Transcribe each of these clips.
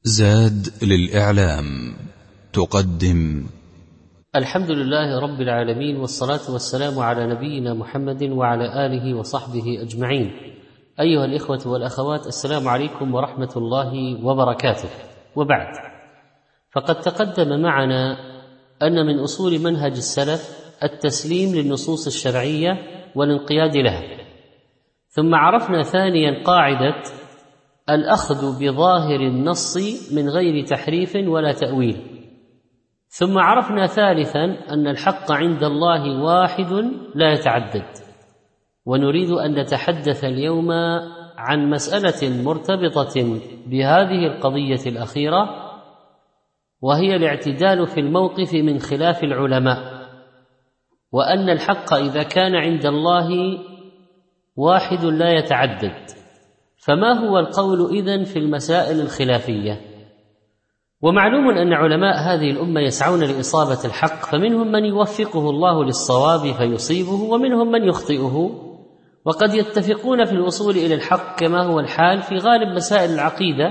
زاد للإعلام تقدم الحمد لله رب العالمين، والصلاة والسلام على نبينا محمد وعلى آله وصحبه أجمعين. أيها الإخوة والأخوات، السلام عليكم ورحمة الله وبركاته. وبعد، فقد تقدم معنا أن من أصول منهج السلف التسليم للنصوص الشرعية والانقياد لها، ثم عرفنا ثانيا قاعدة الأخذ بظاهر النص من غير تحريف ولا تأويل، ثم عرفنا ثالثا أن الحق عند الله واحد لا يتعدد. ونريد أن نتحدث اليوم عن مسألة مرتبطة بهذه القضية الأخيرة، وهي الاعتدال في الموقف من خلاف العلماء، وأن الحق إذا كان عند الله واحد لا يتعدد، فما هو القول إذن في المسائل الخلافية؟ ومعلوم أن علماء هذه الأمة يسعون لإصابة الحق، فمنهم من يوفقه الله للصواب فيصيبه، ومنهم من يخطئه، وقد يتفقون في الوصول إلى الحق كما هو الحال في غالب مسائل العقيدة،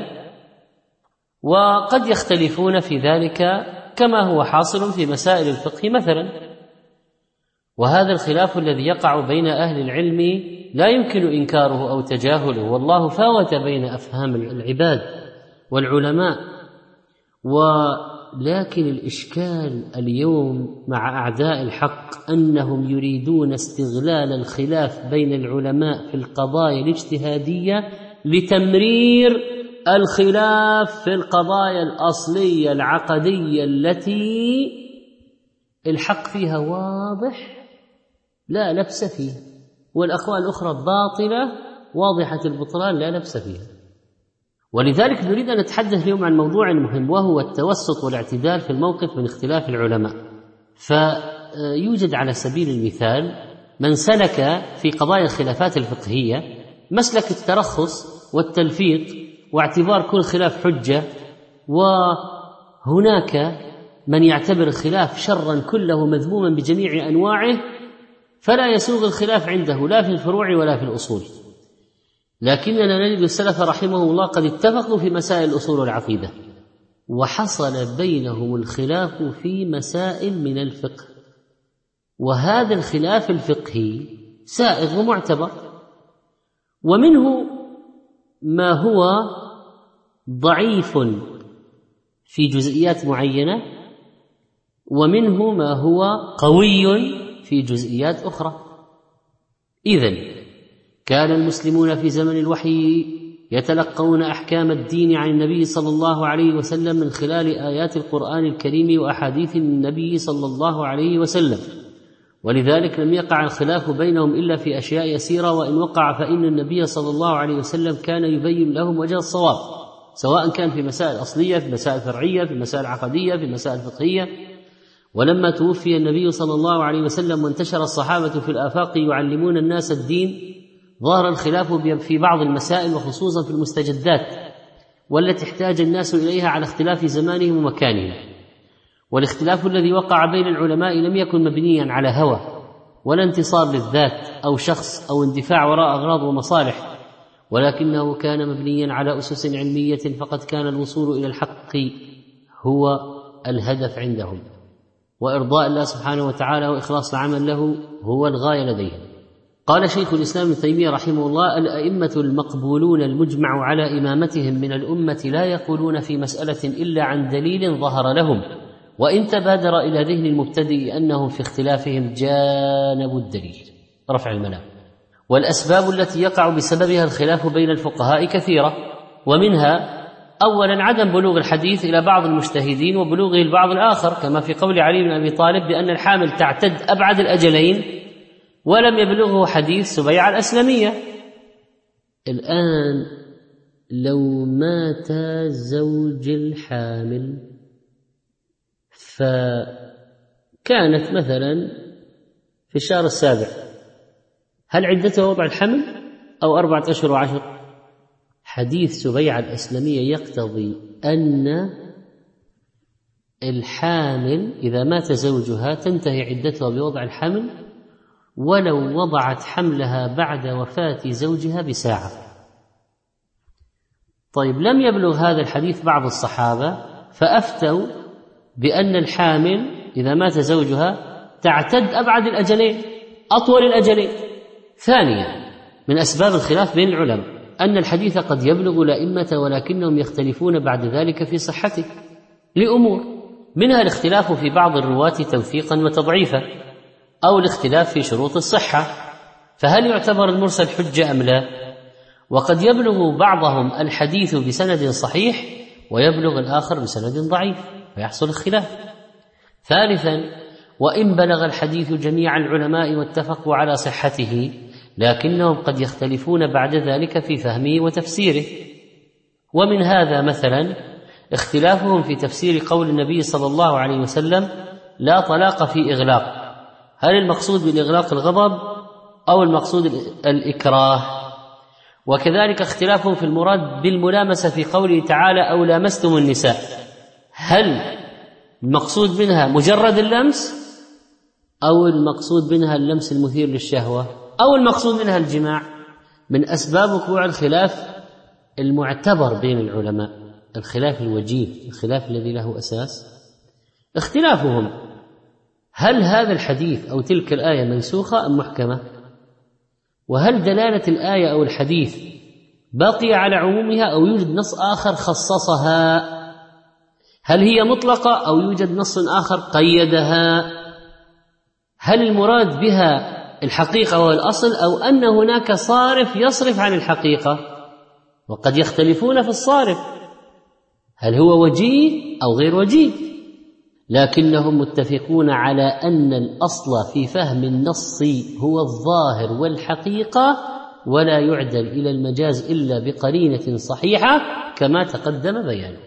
وقد يختلفون في ذلك كما هو حاصل في مسائل الفقه مثلا. وهذا الخلاف الذي يقع بين أهل العلم لا يمكن إنكاره أو تجاهله، والله فاوت بين أفهام العباد والعلماء. ولكن الإشكال اليوم مع أعداء الحق أنهم يريدون استغلال الخلاف بين العلماء في القضايا الاجتهادية لتمرير الخلاف في القضايا الأصلية العقدية التي الحق فيها واضح لا لبس فيها، والأقوال الأخرى باطلة واضحة البطلان لا لبس فيها. ولذلك نريد أن نتحدث اليوم عن موضوع مهم، وهو التوسط والاعتدال في الموقف من اختلاف العلماء. فيوجد على سبيل المثال من سلك في قضايا الخلافات الفقهية مسلك الترخص والتلفيق واعتبار كل خلاف حجة، وهناك من يعتبر الخلاف شرا كله مذموما بجميع أنواعه، فلا يسوغ الخلاف عنده لا في الفروع ولا في الأصول. لكننا نجد السلف رحمه الله قد اتفقوا في مسائل الأصول والعقيدة، وحصل بينهم الخلاف في مسائل من الفقه، وهذا الخلاف الفقهي سائغ ومعتبر، ومنه ما هو ضعيف في جزئيات معينة، ومنه ما هو قوي في جزئيات أخرى. إذن كان المسلمون في زمن الوحي يتلقون أحكام الدين عن النبي صلى الله عليه وسلم من خلال آيات القرآن الكريم وأحاديث النبي صلى الله عليه وسلم، ولذلك لم يقع الخلاف بينهم إلا في أشياء يسيرة، وإن وقع فإن النبي صلى الله عليه وسلم كان يبين لهم وجه الصواب، سواء كان في مسائل أصلية، في مسائل فرعية، في مسائل عقدية، في مسائل فقهية. ولما توفي النبي صلى الله عليه وسلم وانتشر الصحابة في الآفاق يعلمون الناس الدين، ظهر الخلاف في بعض المسائل، وخصوصا في المستجدات والتي احتاج الناس إليها على اختلاف زمانهم ومكانهم. والاختلاف الذي وقع بين العلماء لم يكن مبنيا على هوى ولا انتصار للذات أو شخص أو اندفاع وراء أغراض ومصالح، ولكنه كان مبنيا على أسس علمية، فقد كان الوصول إلى الحق هو الهدف عندهم، وإرضاء الله سبحانه وتعالى وإخلاص العمل له هو الغاية لديهم. قال شيخ الإسلام ابن تيمية رحمه الله: الأئمة المقبولون المجمع على إمامتهم من الأمة لا يقولون في مسألة إلا عن دليل ظهر لهم، وإن تبادر إلى ذهن المبتدئ أنهم في اختلافهم جانبوا الدليل، رفع الملام. والأسباب التي يقع بسببها الخلاف بين الفقهاء كثيرة، ومنها أولا عدم بلوغ الحديث إلى بعض المجتهدين وبلوغه البعض الآخر، كما في قول علي بن أبي طالب بأن الحامل تعتد أبعد الأجلين، ولم يبلغه حديث سبيعة الأسلمية. الآن لو مات زوج الحامل فكانت مثلا في الشهر السابع، هل عدته وضع الحمل أو 4 أشهر و10؟ حديث سبيعة الأسلمية يقتضي أن الحامل إذا مات زوجها تنتهي عدتها بوضع الحمل، ولو وضعت حملها بعد وفاة زوجها بساعة. طيب لم يبلغ هذا الحديث بعض الصحابة فأفتوا بأن الحامل إذا مات زوجها تعتد أبعد الأجلين أطول الأجلين. ثانيا من أسباب الخلاف بين العلماء أن الحديث قد يبلغ الأئمة ولكنهم يختلفون بعد ذلك في صحته لأمور، منها الاختلاف في بعض الرواة توثيقا وتضعيفا، أو الاختلاف في شروط الصحة، فهل يعتبر المرسل حجة أم لا؟ وقد يبلغ بعضهم الحديث بسند صحيح ويبلغ الآخر بسند ضعيف فيحصل الخلاف. ثالثا وإن بلغ الحديث جميع العلماء واتفقوا على صحته لكنهم قد يختلفون بعد ذلك في فهمه وتفسيره، ومن هذا مثلا اختلافهم في تفسير قول النبي صلى الله عليه وسلم لا طلاق في إغلاق، هل المقصود بالإغلاق الغضب أو المقصود الإكراه؟ وكذلك اختلافهم في المراد بالملامسة في قوله تعالى أو لامستم النساء، هل المقصود منها مجرد اللمس أو المقصود منها اللمس المثير للشهوة أو المقصود منها الجماع؟ من أسباب وقوع الخلاف المعتبر بين العلماء الخلاف الوجيه، الخلاف الذي له أساس، اختلافهم هل هذا الحديث أو تلك الآية منسوخة أم محكمة؟ وهل دلالة الآية أو الحديث باقية على عمومها أو يوجد نص آخر خصصها؟ هل هي مطلقة أو يوجد نص آخر قيدها؟ هل المراد بها الحقيقة والأصل أو أن هناك صارف يصرف عن الحقيقة؟ وقد يختلفون في الصارف، هل هو وجيه أو غير وجيه؟ لكنهم متفقون على أن الأصل في فهم النص هو الظاهر والحقيقة، ولا يعدل إلى المجاز إلا بقرينة صحيحة كما تقدم بيانه.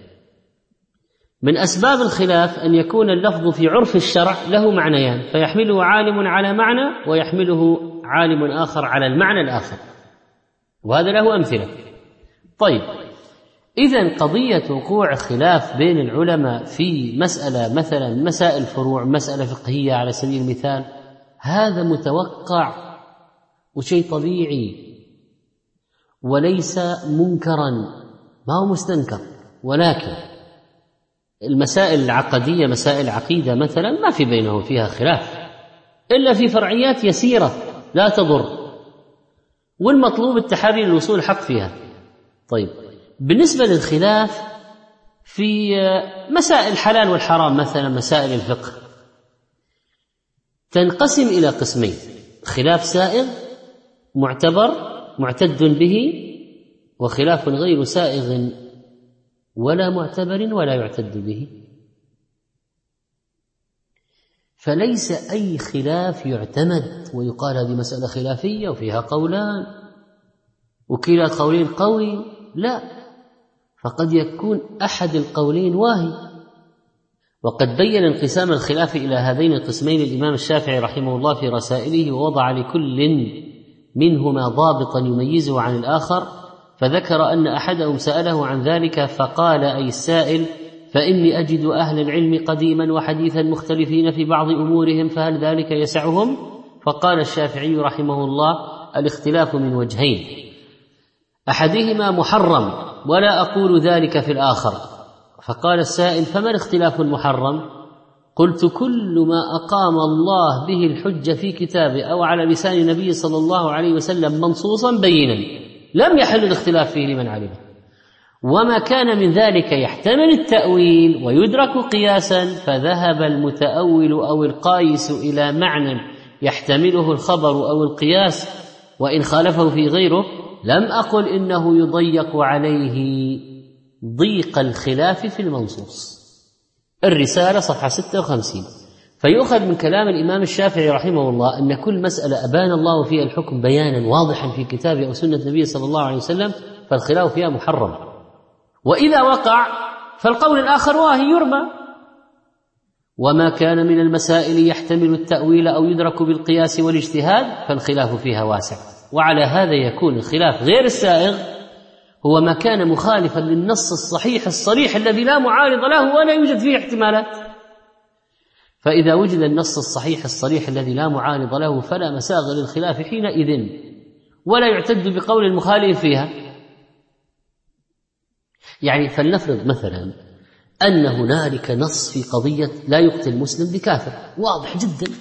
من أسباب الخلاف أن يكون اللفظ في عرف الشرع له معنيان، فيحمله عالم على معنى ويحمله عالم آخر على المعنى الآخر، وهذا له أمثلة. طيب إذن قضية وقوع خلاف بين العلماء في مسألة مثلا مسائل فروع، مسألة فقهية على سبيل المثال، هذا متوقع وشيء طبيعي وليس منكرا، ما هو مستنكر. ولكن المسائل العقدية، مسائل العقيدة مثلا، ما في بينهم فيها خلاف إلا في فرعيات يسيرة لا تضر، والمطلوب التحري للوصول حق فيها. طيب بالنسبة للخلاف في مسائل الحلال والحرام مثلا، مسائل الفقه تنقسم إلى قسمين: خلاف سائغ معتبر معتد به، وخلاف غير سائغ ولا معتبر ولا يعتد به. فليس أي خلاف يعتمد ويقال هذه مسألة خلافية وفيها قولان وكلا القولين قوي، لا، فقد يكون أحد القولين واهي. وقد بين انقسام الخلاف إلى هذين القسمين الإمام الشافعي رحمه الله في رسائله، ووضع لكل منهما ضابطا يميزه عن الآخر، فذكر أن أحدهم سأله عن ذلك فقال أي السائل: فإني أجد أهل العلم قديما وحديثا مختلفين في بعض أمورهم، فهل ذلك يسعهم؟ فقال الشافعي رحمه الله: الاختلاف من وجهين، أحدهما محرم ولا أقول ذلك في الآخر. فقال السائل: فما الاختلاف المحرم؟ قلت: كل ما أقام الله به الحجة في كتابه أو على لسان النبي صلى الله عليه وسلم منصوصا بينا لم يحل الاختلاف فيه لمن علمه، وما كان من ذلك يحتمل التأويل ويدرك قياسا، فذهب المتأول أو القايس إلى معنى يحتمله الخبر أو القياس وإن خالفه في غيره، لم أقل إنه يضيق عليه ضيق الخلاف في المنصوص. الرسالة صفحة 56. فيؤخذ من كلام الإمام الشافعي رحمه الله أن كل مسألة أبان الله فيها الحكم بيانا واضحا في كتابه أو سنة النبي صلى الله عليه وسلم فالخلاف فيها محرم، وإذا وقع فالقول الآخر واهي يرمى. وما كان من المسائل يحتمل التأويل أو يدرك بالقياس والاجتهاد فالخلاف فيها واسع. وعلى هذا يكون الخلاف غير السائغ هو ما كان مخالفا للنص الصحيح الصريح الذي لا معارض له ولا يوجد فيه احتمالات. فإذا وجد النص الصحيح الصريح الذي لا معارض له فلا مساغ للخلاف حينئذ، ولا يعتد بقول المخالف فيها. يعني فلنفرض مثلا أن هنالك نص في قضية لا يقتل مسلم بكافر واضح جدا،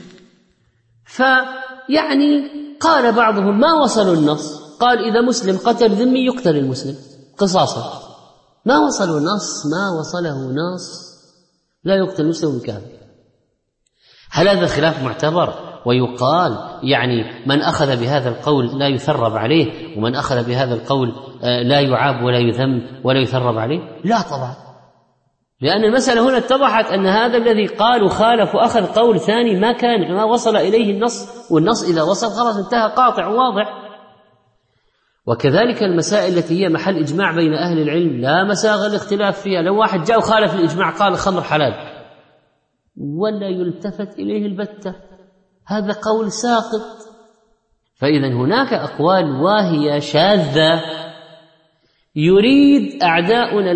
فيعني قال بعضهم ما وصلوا النص، قال إذا مسلم قتل ذمي يقتل المسلم قصاصا، ما وصلوا النص، ما وصله نص لا يقتل المسلم بكافر. هل هذا خلاف معتبر ويقال يعني من أخذ بهذا القول لا يثرب عليه، ومن أخذ بهذا القول لا يعاب ولا يذم ولا يثرب عليه؟ لا طبعا، لأن المسألة هنا اتضحت أن هذا الذي قال وخالف وأخذ قول ثاني ما وصل إليه النص، والنص إذا وصل خلاص انتهى قاطع واضح. وكذلك المسائل التي هي محل إجماع بين أهل العلم لا مساغ الاختلاف فيها، لو واحد جاء وخالف الإجماع قال الخمر حلال ولا يلتفت إليه البتة، هذا قول ساقط. فإذا هناك أقوال واهية شاذة يريد أعداؤنا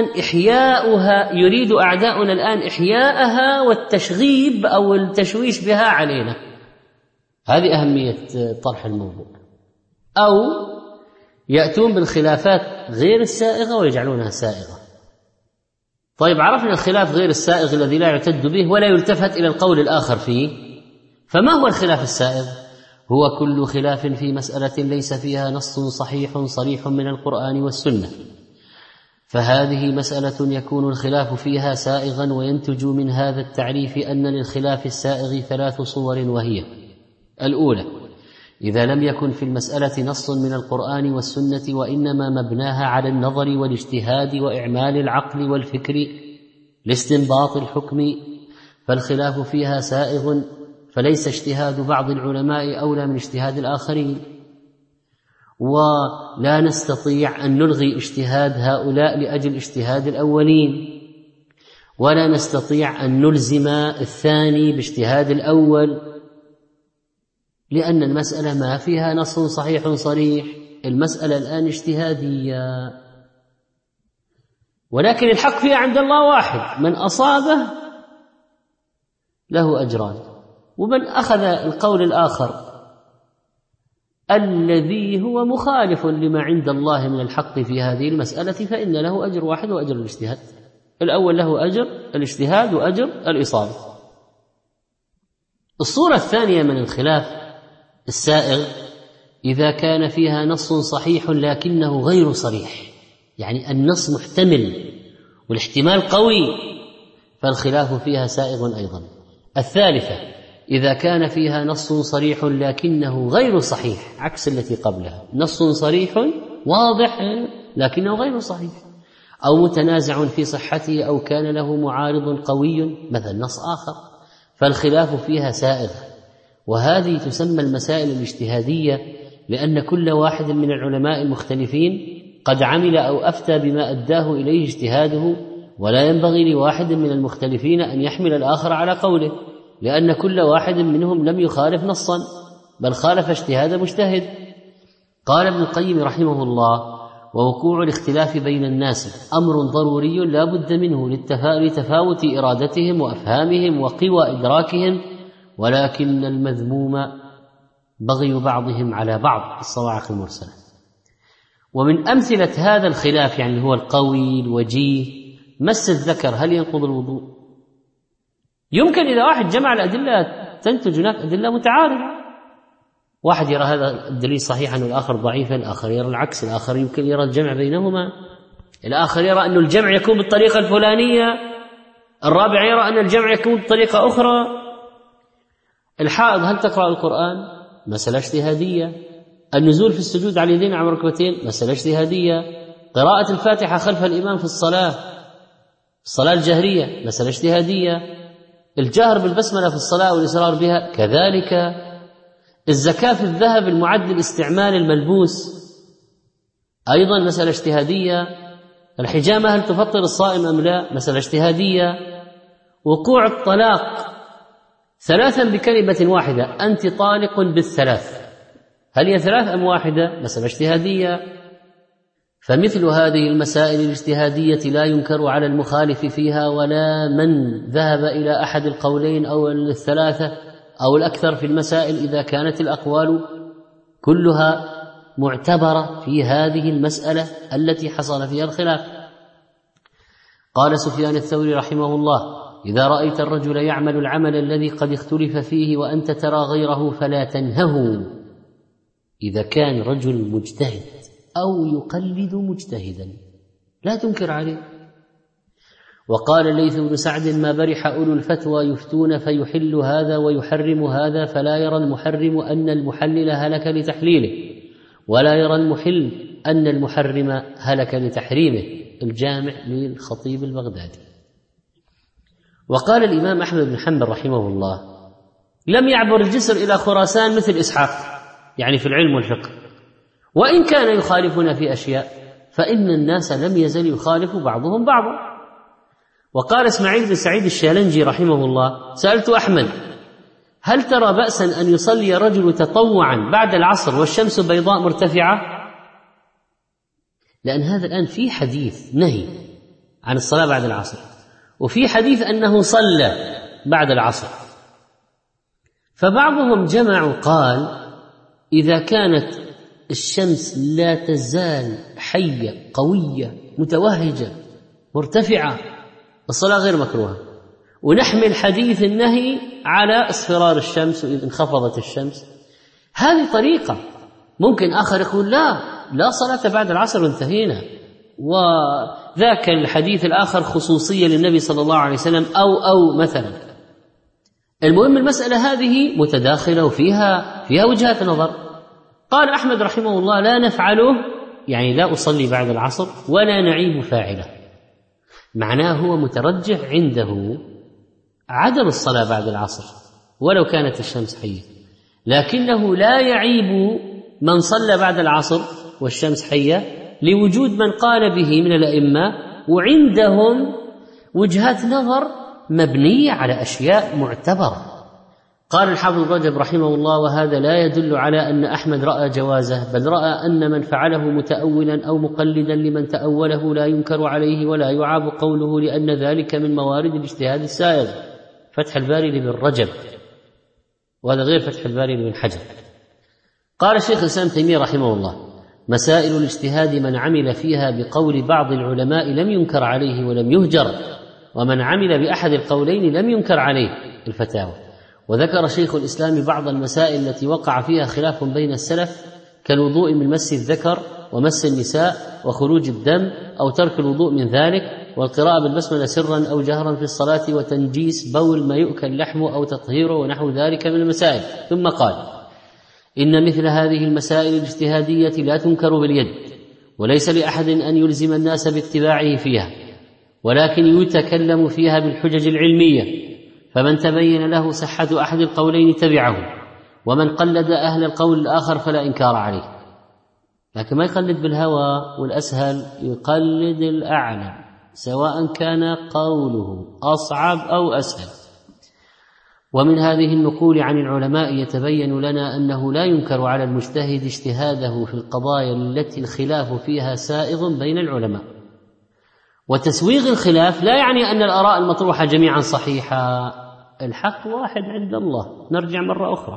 الآن إحياءها والتشغيب أو التشويش بها علينا. هذه أهمية طرح الموضوع. أو يأتون بالخلافات غير السائغة ويجعلونها سائغة. طيب عرفنا الخلاف غير السائغ الذي لا يعتد به ولا يلتفت إلى القول الآخر فيه، فما هو الخلاف السائغ؟ هو كل خلاف في مسألة ليس فيها نص صحيح صريح من القرآن والسنة، فهذه مسألة يكون الخلاف فيها سائغا، وينتج من هذا التعريف أن للخلاف السائغ 3 صور، وهي: الأولى إذا لم يكن في المسألة نص من القرآن والسنة وإنما مبناها على النظر والاجتهاد وإعمال العقل والفكر لاستنباط الحكم، فالخلاف فيها سائغ، فليس اجتهاد بعض العلماء أولى من اجتهاد الآخرين، ولا نستطيع أن نلغي اجتهاد هؤلاء لأجل اجتهاد الأولين، ولا نستطيع أن نلزم الثاني باجتهاد الأول، لأن المسألة ما فيها نص صحيح صريح، المسألة الآن اجتهادية، ولكن الحق فيها عند الله واحد، من أصابه له أجران، ومن أخذ القول الآخر الذي هو مخالف لما عند الله من الحق في هذه المسألة فإن له أجر واحد وأجر الاجتهاد. الأول له أجر الاجتهاد وأجر الإصابة. الصورة الثانية من الخلاف السائغ إذا كان فيها نص صحيح لكنه غير صريح، يعني النص محتمل والاحتمال قوي، فالخلاف فيها سائغ أيضا. الثالثة إذا كان فيها نص صريح لكنه غير صحيح، عكس التي قبلها، نص صريح واضح لكنه غير صحيح، أو متنازع في صحته، أو كان له معارض قوي مثل نص آخر، فالخلاف فيها سائغ. وهذه تسمى المسائل الاجتهادية، لأن كل واحد من العلماء المختلفين قد عمل أو أفتى بما أداه إليه اجتهاده، ولا ينبغي لواحد من المختلفين أن يحمل الآخر على قوله، لأن كل واحد منهم لم يخالف نصا بل خالف اجتهاد مجتهد. قال ابن القيم رحمه الله: ووقوع الاختلاف بين الناس أمر ضروري لا بد منه لتفاوت إرادتهم وأفهامهم وقوى إدراكهم، ولكن المذموم بغي بعضهم على بعض، الصواعق المرسلة. ومن أمثلة هذا الخلاف يعني هو القوي الوجيه مس الذكر هل ينقض الوضوء؟ يمكن إذا واحد جمع الأدلة تنتج هناك أدلة متعارضة، واحد يرى هذا الدليل صحيحا والآخر ضعيفا، الآخر يرى العكس، الآخر يمكن يرى الجمع بينهما، الآخر يرى أن الجمع يكون بالطريقة الفلانية، الرابع يرى أن الجمع يكون بطريقة أخرى. الحائض هل تقرأ القرآن؟ مسألة اجتهادية. النزول في السجود على اليدين على الركبتين مسألة اجتهادية. قراءة الفاتحة خلف الإمام في الصلاة الجهرية مسألة اجتهادية. الجهر بالبسملة في الصلاة والإصرار بها كذلك. الزكاة في الذهب المعد لاستعمال الملبوس أيضا مسألة اجتهادية. الحجامة هل تفطر الصائم أم لا؟ مسألة اجتهادية. وقوع الطلاق 3 بكلمة واحدة، أنت طالق بالثلاث، هل هي 3 أم واحدة؟ مسألة اجتهادية. فمثل هذه المسائل الاجتهادية لا ينكر على المخالف فيها ولا من ذهب إلى أحد القولين أو الثلاثة أو الأكثر في المسائل إذا كانت الأقوال كلها معتبرة في هذه المسألة التي حصل فيها الخلاف. قال سفيان الثوري رحمه الله: إذا رأيت الرجل يعمل العمل الذي قد اختلف فيه وأنت ترى غيره فلا تنهه، إذا كان رجل مجتهد أو يقلد مجتهدا لا تنكر عليه. وقال الليث بن سعد: ما برح أولو الفتوى يفتون فيحل هذا ويحرم هذا، فلا يرى المحرم أن المحلل هلك لتحليله، ولا يرى المحل أن المحرم هلك لتحريمه. الجامع للخطيب البغدادي. وقال الإمام أحمد بن حنبل رحمه الله: لم يعبر الجسر إلى خراسان مثل إسحاق، يعني في العلم والفقه، وإن كان يخالفنا في أشياء فإن الناس لم يزل يخالف بعضهم بعضا. وقال إسماعيل بن سعيد الشالنجي رحمه الله: سألت أحمد: هل ترى بأسا أن يصلي رجل تطوعا بعد العصر والشمس بيضاء مرتفعة؟ لأن هذا الآن في حديث نهي عن الصلاة بعد العصر، وفي حديث أنه صلى بعد العصر، فبعضهم جمع قال: إذا كانت الشمس لا تزال حية قوية متوهجة مرتفعة الصلاة غير مكروهة، ونحمل حديث النهي على اصفرار الشمس وإذا انخفضت الشمس. هذه طريقة. ممكن آخر يقول: لا صلاة بعد العصر وانتهينا، وذاك الحديث الآخر خصوصية للنبي صلى الله عليه وسلم أو مثلا. المهم المسألة هذه متداخلة وفيها وجهات نظر. قال أحمد رحمه الله: لا نفعله، يعني لا أصلي بعد العصر ولا نعيب فاعله. معناه هو مترجح عنده عدم الصلاة بعد العصر ولو كانت الشمس حية، لكنه لا يعيب من صلى بعد العصر والشمس حية لوجود من قال به من الأئمة، وعندهم وجهات نظر مبنية على أشياء معتبرة. قال الحافظ رجب رحمه الله: وهذا لا يدل على أن أحمد رأى جوازه، بل رأى أن من فعله متأولا أو مقلدا لمن تأوله لا ينكر عليه ولا يعاب قوله، لأن ذلك من موارد الاجتهاد السائغ. فتح الباري لابن رجب، وهذا غير فتح الباري لابن حجر. قال الشيخ الإسلام تيمية رحمه الله: مسائل الاجتهاد من عمل فيها بقول بعض العلماء لم ينكر عليه ولم يهجر، ومن عمل بأحد القولين لم ينكر عليه الفتاوى. وذكر شيخ الإسلام بعض المسائل التي وقع فيها خلاف بين السلف، كالوضوء من مس الذكر ومس النساء وخروج الدم أو ترك الوضوء من ذلك، والقراءة بالبسملة سرا أو جهرا في الصلاة، وتنجيس بول ما يؤكل لحمه أو تطهيره ونحو ذلك من المسائل. ثم قال: إن مثل هذه المسائل الاجتهادية لا تنكر باليد، وليس لأحد أن يلزم الناس باتباعه فيها، ولكن يتكلم فيها بالحجج العلمية، فمن تبين له صحة أحد القولين تبعه، ومن قلد أهل القول الآخر فلا إنكار عليه. لكن ما يقلد بالهوى، والأسهل يقلد الأعلم سواء كان قوله أصعب أو أسهل. ومن هذه النقول عن العلماء يتبين لنا أنه لا ينكر على المجتهد اجتهاده في القضايا التي الخلاف فيها سائغ بين العلماء. وتسويغ الخلاف لا يعني أن الآراء المطروحة جميعا صحيحة، الحق واحد عند الله، نرجع مرة أخرى،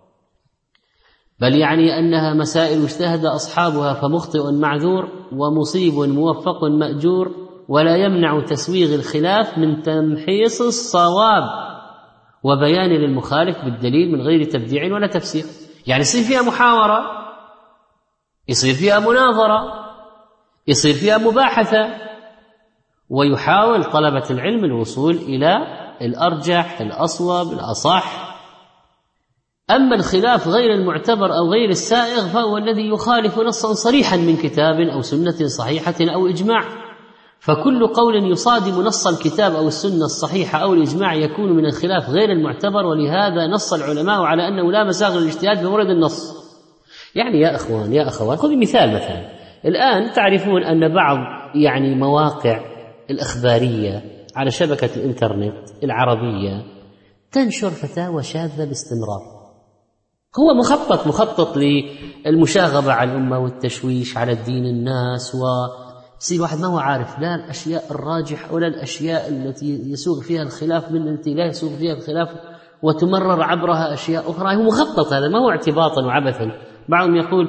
بل يعني أنها مسائل اجتهد أصحابها فمخطئ معذور ومصيب موفق مأجور، ولا يمنع تسويغ الخلاف من تمحيص الصواب وبيان للمخالف بالدليل من غير تبديع ولا تفسير. يعني يصير فيها محاورة، يصير فيها مناظرة، يصير فيها مباحثة، ويحاول طلبة العلم الوصول إلى الأرجح الأصوب الأصح. أما الخلاف غير المعتبر أو غير السائغ فهو الذي يخالف نصا صريحا من كتاب أو سنة صحيحة أو إجماع، فكل قول يصادم نص الكتاب أو السنة الصحيحة أو الإجماع يكون من الخلاف غير المعتبر. ولهذا نص العلماء على أنه لا مساغ للاجتهاد بمورد النص. يعني يا أخوان يا أخوات، خذ مثال مثلا، الآن تعرفون أن بعض مواقع الإخبارية على شبكة الإنترنت العربية تنشر فتاوى شاذة باستمرار. هو مخطط للمشاغبة على الأمة والتشويش على الدين الناس، ويصير واحد ما هو عارف لا الأشياء الراجح ولا الأشياء التي يسوغ فيها الخلاف من التي لا يسوغ فيها الخلاف، وتمرر عبرها أشياء أخرى. هو مخطط، هذا ما هو اعتباطا وعبثا. بعضهم يقول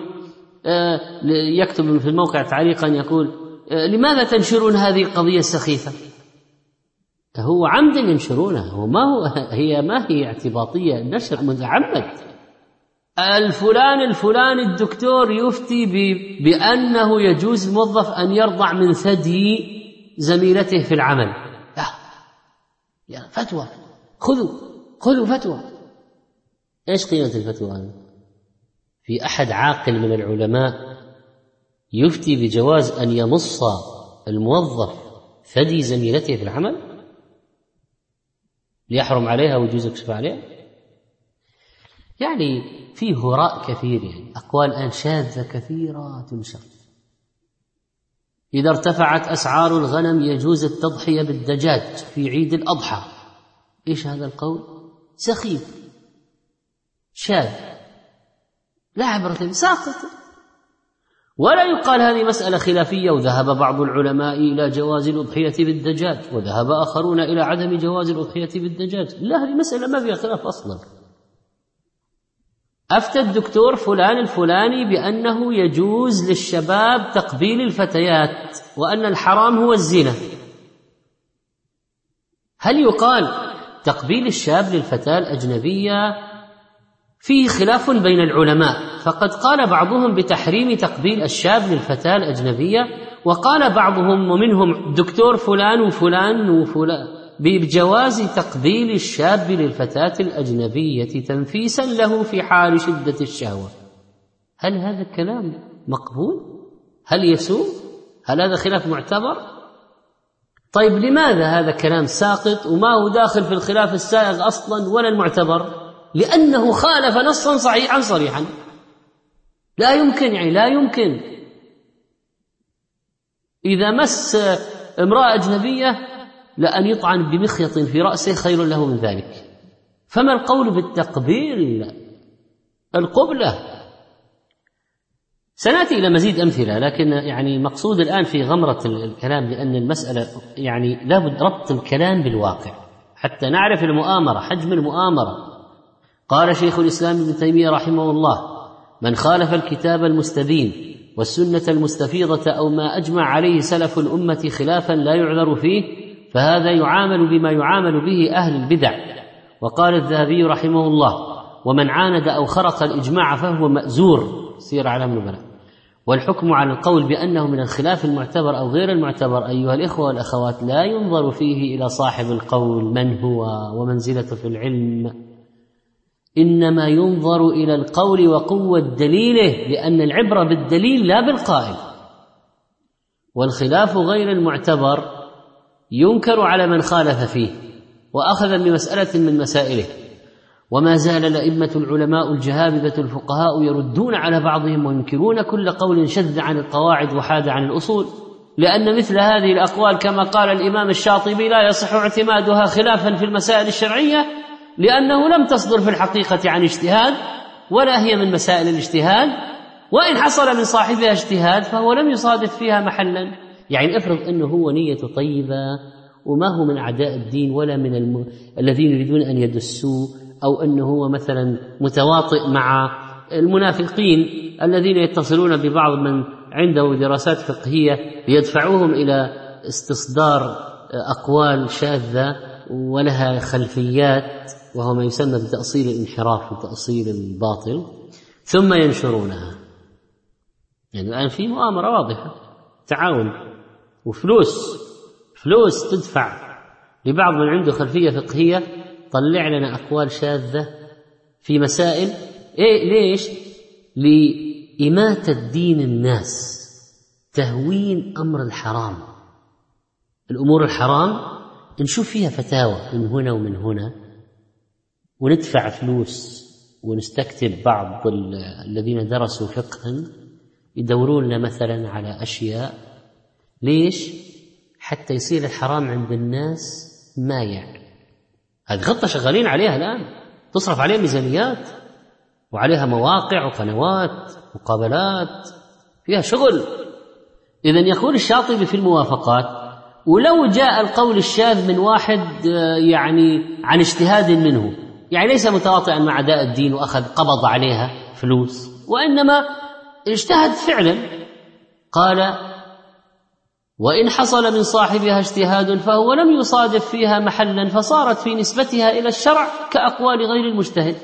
يكتب في الموقع تعليقا يقول: لماذا تنشرون هذه القضية السخيفة؟ هو عمدا ينشرونه، هي ما هي اعتباطية، نشر متعمد. الفلان الدكتور يفتي بأنه يجوز الموظف أن يرضع من ثدي زميلته في العمل. يا فتوى، خذوا فتوى. إيش قيمة الفتوى هذه؟ في أحد عاقل من العلماء يفتي بجواز أن يمص الموظف ثدي زميلته في العمل ليحرم عليها ويجوز الكشف عليها؟ يعني فيه هراء كثير، يعني أقوال الآن شاذة كثيرة تنشر. إذا ارتفعت أسعار الغنم يجوز التضحية بالدجاج في عيد الأضحى. إيش هذا القول؟ سخيف شاذ لا عبرة، ساقط. ولا يقال هذه مسألة خلافية وذهب بعض العلماء إلى جواز الأضحية بالدجاج وذهب آخرون إلى عدم جواز الأضحية بالدجاج. لا، هذه مسألة ما فيها خلاف أصلا. أفتى الدكتور فلان الفلاني بأنه يجوز للشباب تقبيل الفتيات وأن الحرام هو الزنا. هل يقال تقبيل الشاب للفتاة الأجنبية؟ فيه خلاف بين العلماء، فقد قال بعضهم بتحريم تقبيل الشاب للفتاة الأجنبية، وقال بعضهم ومنهم دكتور فلان وفلان بجواز تقبيل الشاب للفتاة الأجنبية تنفيسا له في حال شدة الشهوة. هل هذا الكلام مقبول؟ هل يسوء؟ هل هذا خلاف معتبر؟ طيب لماذا هذا كلام ساقط وما هو داخل في الخلاف السائغ أصلا ولا المعتبر؟ لأنه خالف نصا صحيحا صريحا. لا يمكن إذا مس امرأة أجنبية لأن يطعن بمخيط في رأسه خير له من ذلك. فما القول بالتقبيل القبلة؟ سنأتي إلى مزيد أمثلة، لكن يعني مقصود الآن في غمرة الكلام، لأن المسألة يعني لابد ربط الكلام بالواقع حتى نعرف المؤامرة، حجم المؤامرة. قال شيخ الإسلام ابن تيمية رحمه الله: من خالف الكتاب المستبين والسنة المستفيضة أو ما أجمع عليه سلف الأمة خلافا لا يعذر فيه فهذا يعامل بما يعامل به أهل البدع. وقال الذهبي رحمه الله: ومن عاند أو خرق الإجماع فهو مأزور، سير أعلام النبلاء. والحكم على القول بأنه من الخلاف المعتبر أو غير المعتبر أيها الإخوة والأخوات لا ينظر فيه إلى صاحب القول من هو ومنزلته في العلم، إنما ينظر إلى القول وقوة دليله، لأن العبرة بالدليل لا بالقائل. والخلاف غير المعتبر ينكر على من خالف فيه وأخذ بمسألة من مسائله. وما زال الأئمة العلماء الجهابذة الفقهاء يردون على بعضهم وينكرون كل قول شذ عن القواعد وحاد عن الأصول، لأن مثل هذه الأقوال كما قال الإمام الشاطبي لا يصح اعتمادها خلافا في المسائل الشرعية، لأنه لم تصدر في الحقيقة عن اجتهاد ولا هي من مسائل الاجتهاد، وإن حصل من صاحبها اجتهاد فهو لم يصادف فيها محلا. يعني افرض أنه هو نية طيبة وما هو من أعداء الدين ولا من الذين يريدون أن يدسوا، أو أنه هو مثلا متواطئ مع المنافقين الذين يتصلون ببعض من عنده دراسات فقهية ليدفعوهم إلى استصدار أقوال شاذة ولها خلفيات، وهو ما يسمى بتأصيل الانحراف وتأصيل الباطل، ثم ينشرونها. يعني الآن في مؤامرة واضحة، تعاون وفلوس تدفع لبعض من عنده خلفية فقهية، طلع لنا أقوال شاذة في مسائل. ليش؟ لإماتة دين الناس، تهوين أمر الحرام. الأمور الحرام نشوف فيها فتاوى من هنا ومن هنا وندفع فلوس ونستكتب بعض الذين درسوا فقها يدورون لنا مثلا على أشياء. ليش؟ حتى يصير الحرام عند الناس مايع. هذه خطة شغالين عليها الآن، تصرف عليها ميزانيات وعليها مواقع وقنوات مقابلات فيها شغل. إذن يقول الشاطبي في الموافقات: ولو جاء القول الشاذ من واحد يعني عن اجتهاد منه، يعني ليس متواطئا مع أعداء الدين وأخذ قبض عليها فلوس، وإنما اجتهد فعلا، قال: وإن حصل من صاحبها اجتهاد فهو لم يصادف فيها محلا، فصارت في نسبتها إلى الشرع كأقوال غير المجتهد.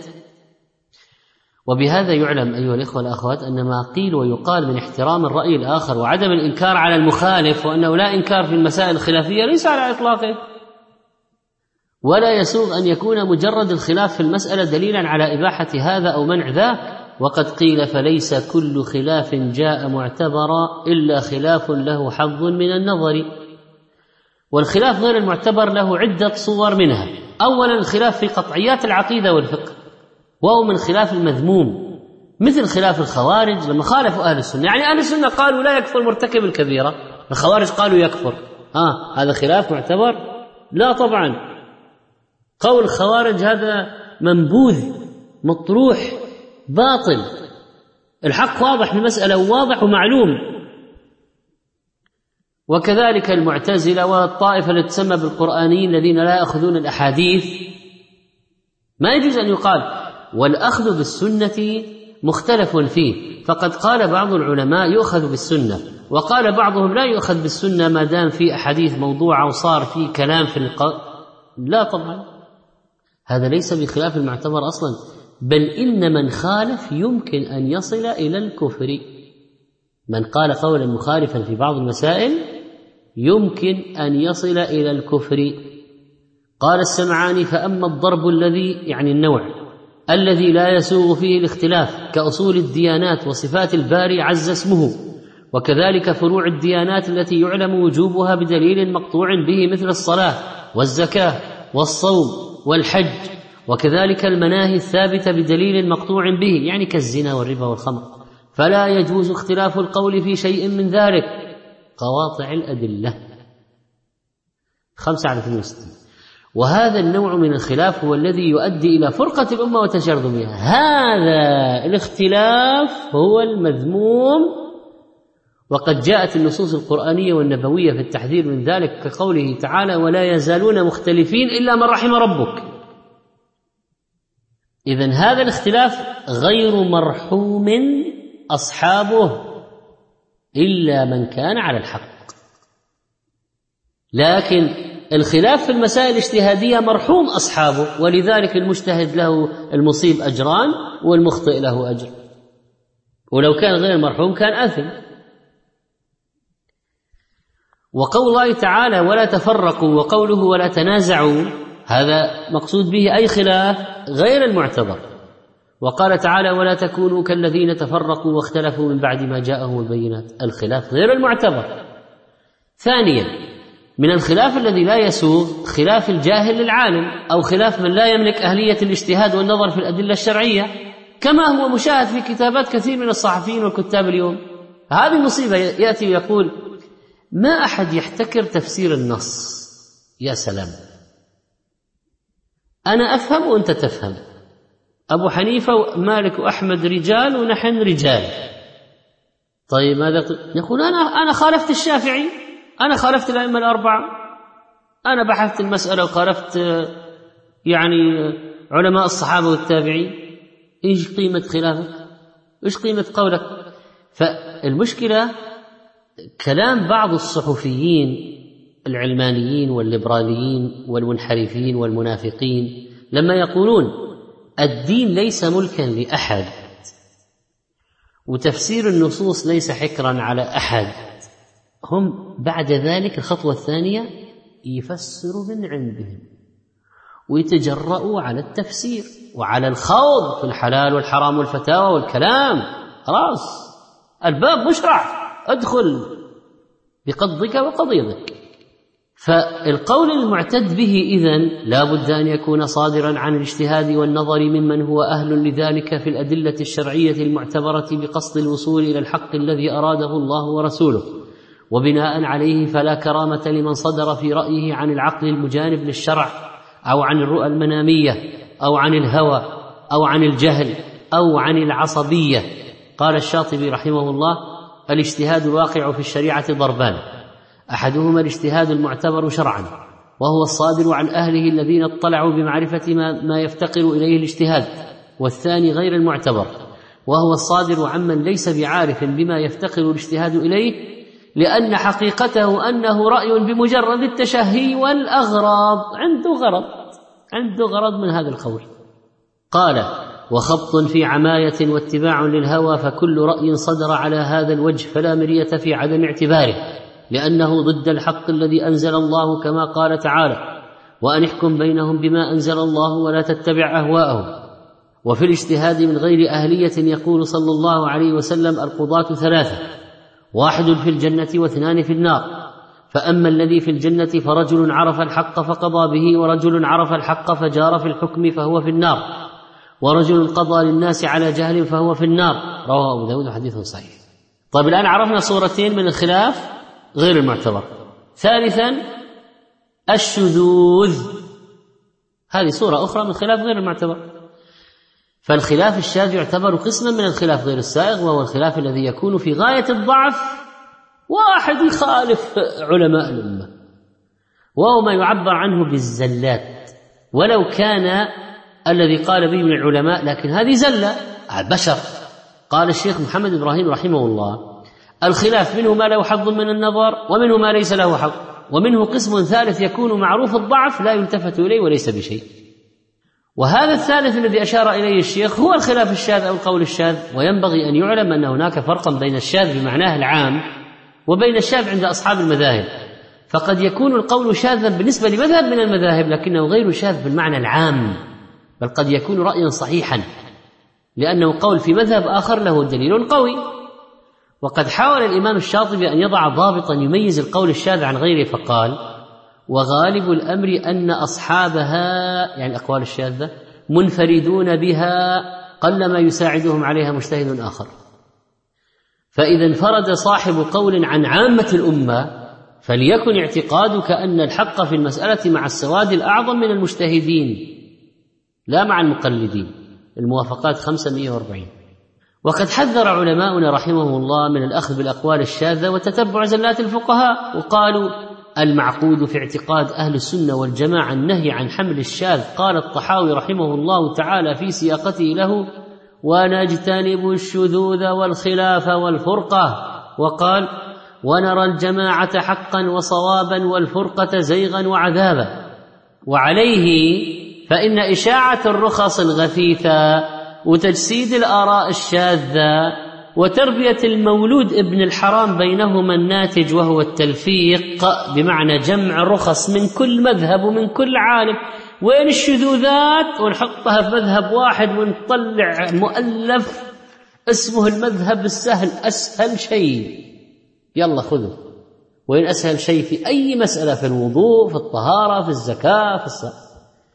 وبهذا يعلم أيها الإخوة والأخوات أن ما قيل ويقال من احترام الرأي الآخر وعدم الإنكار على المخالف، وأنه لا إنكار في المسائل الخلافية، ليس على إطلاقه، ولا يسوغ أن يكون مجرد الخلاف في المسألة دليلا على إباحة هذا أو منع ذاك. وقد قيل: فليس كل خلاف جاء معتبرا إلا خلاف له حظ من النظر. والخلاف غير المعتبر له عدة صور، منها: أولا الخلاف في قطعيات العقيدة والفقه، وهو من خلاف المذموم، مثل خلاف الخوارج لما خالفوا أهل السنة. يعني أهل السنة قالوا لا يكفر مرتكب الكبيرة، الخوارج قالوا يكفر. هذا خلاف معتبر؟ لا طبعا، قول الخوارج هذا منبوذ مطروح باطل، الحق واضح في المسألة، واضح ومعلوم. وكذلك المعتزلة والطائفة التي تسمى بالقرآنيين الذين لا يأخذون الأحاديث، ما يجوز أن يقال والأخذ بالسنة مختلف فيه، فقد قال بعض العلماء يؤخذ بالسنة، وقال بعضهم لا يؤخذ بالسنة ما دام في أحاديث موضوعة وصار في كلام في لا طبعا، هذا ليس بخلاف المعتبر أصلا، بل إن من خالف يمكن أن يصل إلى الكفر. من قال قولا مخالفا في بعض المسائل يمكن أن يصل إلى الكفر. قال السمعاني: فأما الضرب الذي، يعني النوع الذي لا يسوغ فيه الاختلاف كأصول الديانات وصفات الباري عز اسمه، وكذلك فروع الديانات التي يعلم وجوبها بدليل مقطوع به مثل الصلاة والزكاة والصوم والحج، وكذلك المناهي الثابتة بدليل مقطوع به، يعني كالزنا والربا والخمر، فلا يجوز اختلاف القول في شيء من ذلك. قواطع الأدلة 5/62. وهذا النوع من الخلاف هو الذي يؤدي إلى فرقة الأمة وتشرذمها. هذا الاختلاف هو المذموم، وقد جاءت النصوص القرآنية والنبوية في التحذير من ذلك، كقوله تعالى: ولا يزالون مختلفين إلا من رحم ربك. إذن هذا الاختلاف غير مرحوم أصحابه إلا من كان على الحق، لكن الخلاف في المسائل الاجتهادية مرحوم أصحابه، ولذلك المجتهد له المصيب أجران والمخطئ له أجر، ولو كان غير مرحوم كان آثم. وقول الله تعالى: ولا تفرقوا، وقوله: ولا تنازعوا، هذا مقصود به أي خلاف غير المعتبر. وقال تعالى: ولا تكونوا كالذين تفرقوا واختلفوا من بعد ما جاءهم البينات، الخلاف غير المعتبر. ثانيا من الخلاف الذي لا يسوغ خلاف الجاهل للعالم، أو خلاف من لا يملك أهلية الاجتهاد والنظر في الأدلة الشرعية، كما هو مشاهد في كتابات كثير من الصحفيين والكتاب اليوم. هذه مصيبة، يأتي ويقول: ما أحد يحتكر تفسير النص. يا سلام، أنا أفهم وأنت تفهم، أبو حنيفة ومالك وأحمد رجال ونحن رجال. طيب ماذا يقول؟ أنا خالفت الشافعي، أنا خالفت الأئمة الأربعة، أنا بحثت المسألة وخالفت يعني علماء الصحابة والتابعين. إيش قيمة خلافك؟ إيش قيمة قولك؟ فالمشكلة كلام بعض الصحفيين العلمانيين والليبراليين والمنحرفين والمنافقين لما يقولون الدين ليس ملكا لأحد وتفسير النصوص ليس حكرا على أحد، هم بعد ذلك الخطوة الثانية يفسروا من عندهم ويتجرؤوا على التفسير وعلى الخوض في الحلال والحرام والفتاوى والكلام. خلاص الباب مشرع، ادخل بقضك وقضيضك. فالقول المعتد به إذن لا بد أن يكون صادرا عن الاجتهاد والنظر ممن هو أهل لذلك في الأدلة الشرعية المعتبرة بقصد الوصول إلى الحق الذي أراده الله ورسوله، وبناء عليه فلا كرامة لمن صدر في رأيه عن العقل المجانب للشرع أو عن الرؤى المنامية أو عن الهوى أو عن الجهل أو عن العصبية. قال الشاطبي رحمه الله: الاجتهاد الواقع في الشريعة ضربان، أحدهما الاجتهاد المعتبر شرعا وهو الصادر عن أهله الذين اطلعوا بمعرفة ما يفتقر إليه الاجتهاد، والثاني غير المعتبر وهو الصادر عمن ليس بعارف بما يفتقر الاجتهاد إليه لأن حقيقته أنه رأي بمجرد التشهي والأغراض، عنده غرض من هذا القول. قال: وخبط في عماية واتباع للهوى، فكل رأي صدر على هذا الوجه فلا مرية في عدم اعتباره، لأنه ضد الحق الذي أنزل الله، كما قال تعالى: وأن احكم بينهم بما أنزل الله ولا تتبع أهواءهم. وفي الاجتهاد من غير أهلية يقول صلى الله عليه وسلم: القضاة 3، 1 في الجنة و2 في النار. فأما الذي في الجنة فرجل عرف الحق فقضى به، ورجل عرف الحق فجار في الحكم فهو في النار، ورجل قضى للناس على جهل فهو في النار. رواه أبو داود حديث صحيح. طيب الآن عرفنا صورتين من الخلاف غير المعتبر. ثالثا الشذوذ، هذه صورة أخرى من الخلاف غير المعتبر. فالخلاف الشاذ يعتبر قسما من الخلاف غير السائغ، وهو الخلاف الذي يكون في غاية الضعف، واحد يخالف علماء الأمة، وهو ما يعبر عنه بالزلات، ولو كان الذي قال به من العلماء، لكن هذه زلة بشر. قال الشيخ محمد إبراهيم رحمه الله: الخلاف منه ما له حظ من النظر، ومنه ما ليس له حظ، ومنه قسم ثالث يكون معروف الضعف لا يلتفت إليه وليس بشيء. وهذا الثالث الذي أشار إليه الشيخ هو الخلاف الشاذ أو القول الشاذ. وينبغي أن يعلم أن هناك فرقا بين الشاذ بمعناه العام وبين الشاذ عند أصحاب المذاهب. فقد يكون القول شاذا بالنسبة لمذهب من المذاهب، لكنه غير شاذ بالمعنى العام، بل قد يكون رأيا صحيحا لأنه قول في مذهب آخر له دليل قوي. وقد حاول الإمام الشاطبي أن يضع ضابطا يميز القول الشاذ عن غيره، فقال: وغالب الأمر أن أصحابها، يعني الأقوال الشاذة، منفردون بها، قلما يساعدهم عليها مجتهد آخر. فإذا انفرد صاحب قول عن عامة الأمة فليكن اعتقادك أن الحق في المسألة مع السواد الأعظم من المجتهدين لا مع المقلدين. الموافقات 540. وقد حذر علماؤنا رحمهم الله من الأخذ بالأقوال الشاذة وتتبع زلات الفقهاء، وقالوا: المعقود في اعتقاد أهل السنة والجماعة النهي عن حمل الشاذ. قال الطحاوي رحمه الله تعالى في سياقته له: ونجتنب الشذوذ والخلاف والفرقة. وقال: ونرى الجماعة حقا وصوابا والفرقة زيغا وعذابا. وعليه فإن إشاعة الرخص الغثيثة وتجسيد الآراء الشاذة وتربية المولود ابن الحرام بينهما الناتج وهو التلفيق، بمعنى جمع رخص من كل مذهب ومن كل عالم. وين الشذوذات؟ ونحطها في مذهب واحد ونطلع مؤلف اسمه المذهب السهل، أسهل شيء يلا خذوا. وين أسهل شيء في أي مسألة؟ في الوضوء، في الطهارة، في الزكاة، في الصلاة.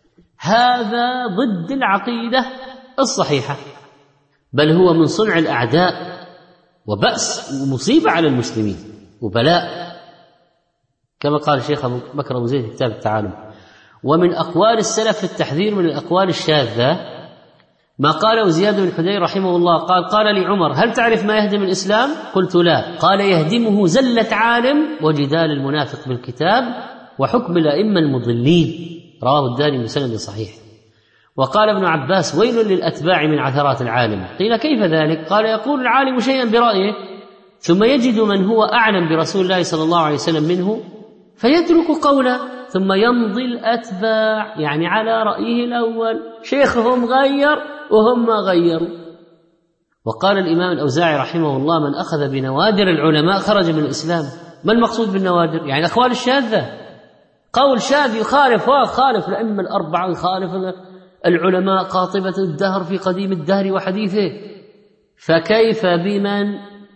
هذا ضد العقيدة الصحيحة، بل هو من صنع الأعداء وبأس ومصيبة على المسلمين وبلاء، كما قال الشيخ أبو بكر أبو زيد في كتاب التعالم. ومن أقوال السلف في التحذير من الأقوال الشاذة ما قاله زياد بن حدير رحمه الله، قال لي عمر: هل تعرف ما يهدم الإسلام؟ قلت: لا. قال: يهدمه زلة عالم وجدال المنافق بالكتاب وحكم الأئمة المضلين. رواه الدارمي بسند صحيح. وقال ابن عباس: ويل للأتباع من عثرات العالم. قيل: كيف ذلك؟ قال: يقول العالم شيئا برأيه ثم يجد من هو أعلم برسول الله صلى الله عليه وسلم منه فيترك قوله، ثم يمضي الأتباع، يعني على رأيه الأول. شيخهم غير وهم ما غيروا. وقال الإمام الأوزاعي رحمه الله: من أخذ بنوادر العلماء خرج من الإسلام. ما المقصود بالنوادر؟ يعني الأقوال الشاذة، قول شاذ يخالف خالف الأئمة الأربعة ويخالف العلماء قاطبة الدهر في قديم الدهر وحديثه. فكيف بمن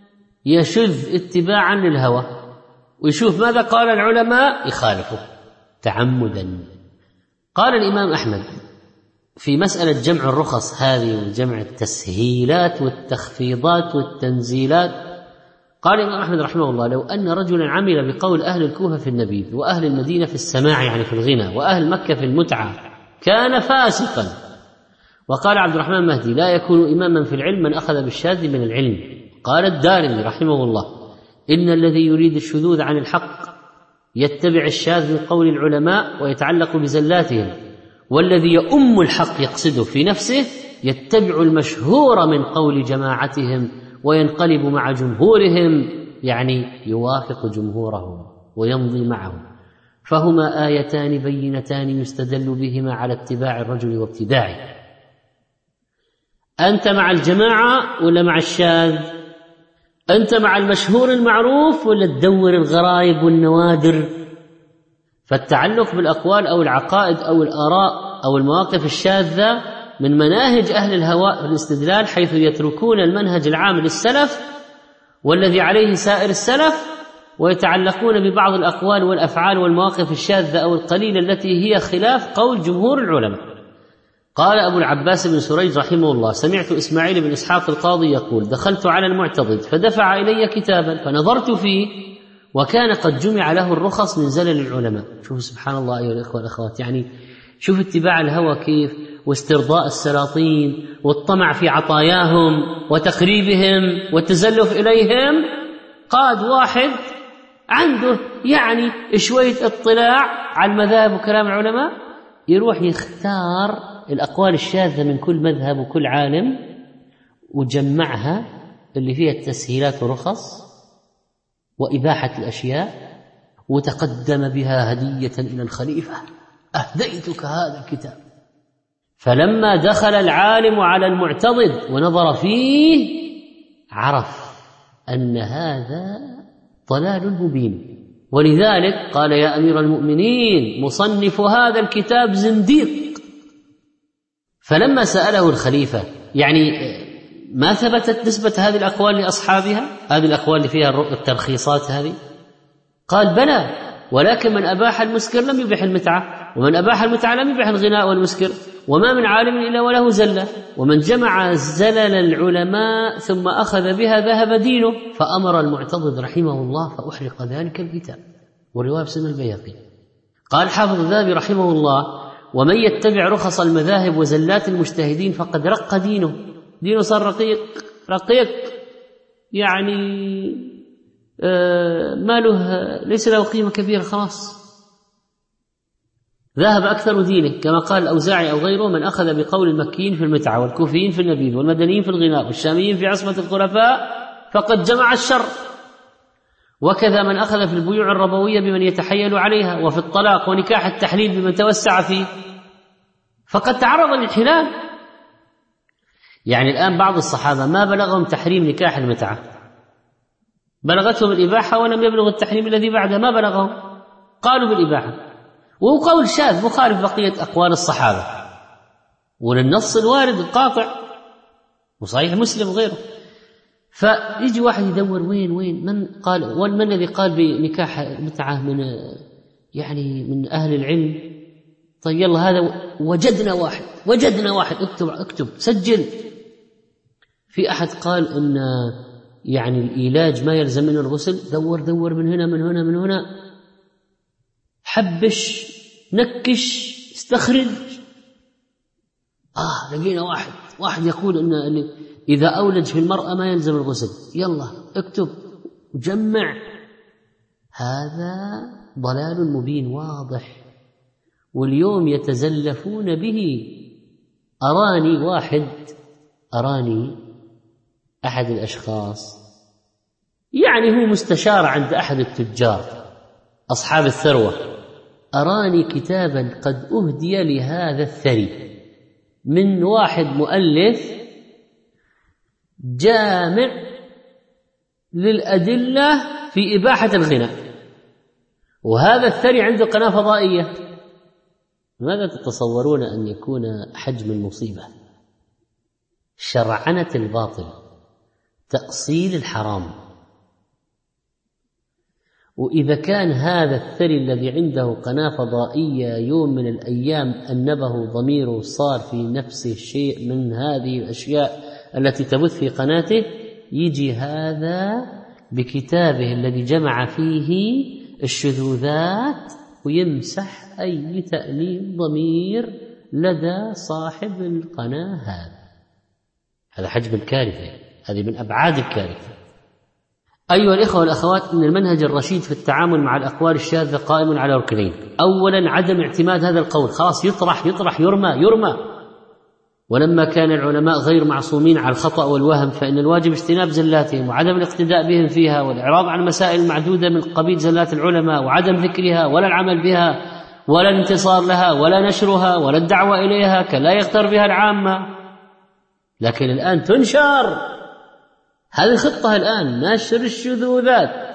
يشذ اتباعا للهوى ويشوف ماذا قال العلماء يخالفه تعمدا؟ قال الإمام أحمد في مسألة جمع الرخص هذه وجمع التسهيلات والتخفيضات والتنزيلات، قال الإمام أحمد رحمه الله: لو أن رجلا عمل بقول أهل الكوفة في النبيذ، وأهل المدينة في السماع يعني في الغنى، وأهل مكة في المتعة، كان فاسقا. وقال عبد الرحمن المهدي: لا يكون إماما في العلم من أخذ بالشاذ من العلم. قال الدارمي رحمه الله: إن الذي يريد الشذوذ عن الحق يتبع الشاذ من قول العلماء ويتعلق بزلاتهم، والذي يؤم الحق يقصده في نفسه يتبع المشهور من قول جماعتهم وينقلب مع جمهورهم، يعني يوافق جمهورهم ويمضي معهم، فهما آيتان بينتان يستدل بهما على اتباع الرجل وابتداعه. أنت مع الجماعة ولا مع الشاذ؟ أنت مع المشهور المعروف ولا تدور الغرائب والنوادر؟ فالتعلق بالأقوال أو العقائد أو الآراء أو المواقف الشاذة من مناهج أهل الهواء في الاستدلال، حيث يتركون المنهج العام للسلف والذي عليه سائر السلف، ويتعلقون ببعض الأقوال والأفعال والمواقف الشاذة أو القليلة التي هي خلاف قول جمهور العلماء. قال أبو العباس بن سريج رحمه الله: سمعت إسماعيل بن إسحاق القاضي يقول: دخلت على المعتضد فدفع إلي كتابا فنظرت فيه وكان قد جمع له الرخص من زلل العلماء. شوفوا سبحان الله أيها الإخوة والأخوات، يعني شوف اتباع الهوى كيف، واسترضاء السلاطين والطمع في عطاياهم وتقريبهم والتزلف إليهم. قاد واحد عنده يعني شوية اطلاع على المذاهب وكلام العلماء، يروح يختار الأقوال الشاذة من كل مذهب وكل عالم وجمعها اللي فيها التسهيلات ورخص وإباحة الأشياء، وتقدم بها هدية إلى الخليفة: أهديتك هذا الكتاب. فلما دخل العالم على المعتضد ونظر فيه عرف أن هذا ضلال مبين، ولذلك قال: يا أمير المؤمنين، مصنف هذا الكتاب زنديق. فلما سأله الخليفة، يعني ما ثبتت نسبة هذه الأقوال لأصحابها، هذه الأقوال اللي فيها الترخيصات هذه؟ قال: بلى، ولكن من أباح المسكر لم يبح المتعة، ومن أباح المتعة لم يبح الغناء والمسكر، وما من عالم إلا وله زلة، ومن جمع زلل العلماء ثم أخذ بها ذهب دينه. فأمر المعتضد رحمه الله فأحرق ذلك الكتاب. والرواية بسنن البيهقي. قال حافظ الذهبي رحمه الله: ومن يتبع رخص المذاهب وزلات المجتهدين فقد رق دينه صار رقيق يعني ما له، ليس له قيمة كبيرة، خلاص ذهب أكثر دينه، كما قال الأوزاعي أو غيره: من أخذ بقول المكيين في المتعة والكوفيين في النبيذ والمدنيين في الغناء والشاميين في عصمة الخلفاء فقد جمع الشر. وكذا من أخذ في البيوع الربوية بمن يتحيل عليها، وفي الطلاق ونكاح التحليل بمن توسع فيه، فقد تعرض للحلال. يعني الآن بعض الصحابة ما بلغهم تحريم نكاح المتعة، بلغتهم الإباحة ولم يبلغ التحريم الذي بعده، ما بلغهم، قالوا بالإباحة، وهو قول شاذ مخالف بقية أقوال الصحابة وللنص الوارد القاطع وصحيح مسلم وغيره. فيجي واحد يدور وين من قال، ومن الذي قال بنكاح المتعة من أهل العلم. طيب يلا هذا وجدنا واحد اكتب سجل. في أحد قال إن يعني الإيلاج ما يلزم منه الغسل، دور من هنا حبش نكش استخرج، لقينا واحد يقول إن إذا أولج في المرأة ما يلزم الغسل، يلا اكتب وجمع. هذا ضلال مبين واضح، واليوم يتزلفون به. أراني أحد الأشخاص، يعني هو مستشار عند أحد التجار أصحاب الثروة، أراني كتابا قد أهدي لهذا الثري من واحد مؤلف جامع للأدلة في إباحة الغناء، وهذا الثري عنده قناة فضائية. ماذا تتصورون أن يكون حجم المصيبة؟ شرعنة الباطل، تأصيل الحرام. وإذا كان هذا الثري الذي عنده قناة فضائية يوم من الأيام أنبه ضميره صار في نفسه شيء من هذه الأشياء التي تبث في قناته، يجي هذا بكتابه الذي جمع فيه الشذوذات ويمسح أي تأليم ضمير لدى صاحب القناة. هذا حجم الكارثة، هذه من أبعاد الكارثة. أيها الإخوة والأخوات، إن المنهج الرشيد في التعامل مع الأقوال الشاذة قائم على ركنين: أولا عدم اعتماد هذا القول، خلاص يطرح يرمى، ولما كان العلماء غير معصومين على الخطأ والوهم فإن الواجب اجتناب زلاتهم وعدم الاقتداء بهم فيها والإعراض عن مسائل معدودة من قبيل زلات العلماء وعدم ذكرها ولا العمل بها ولا الانتصار لها ولا نشرها ولا الدعوة إليها كلا يغتر بها العامة. لكن الآن تنشر هذه خطة الآن نشر الشذوذات.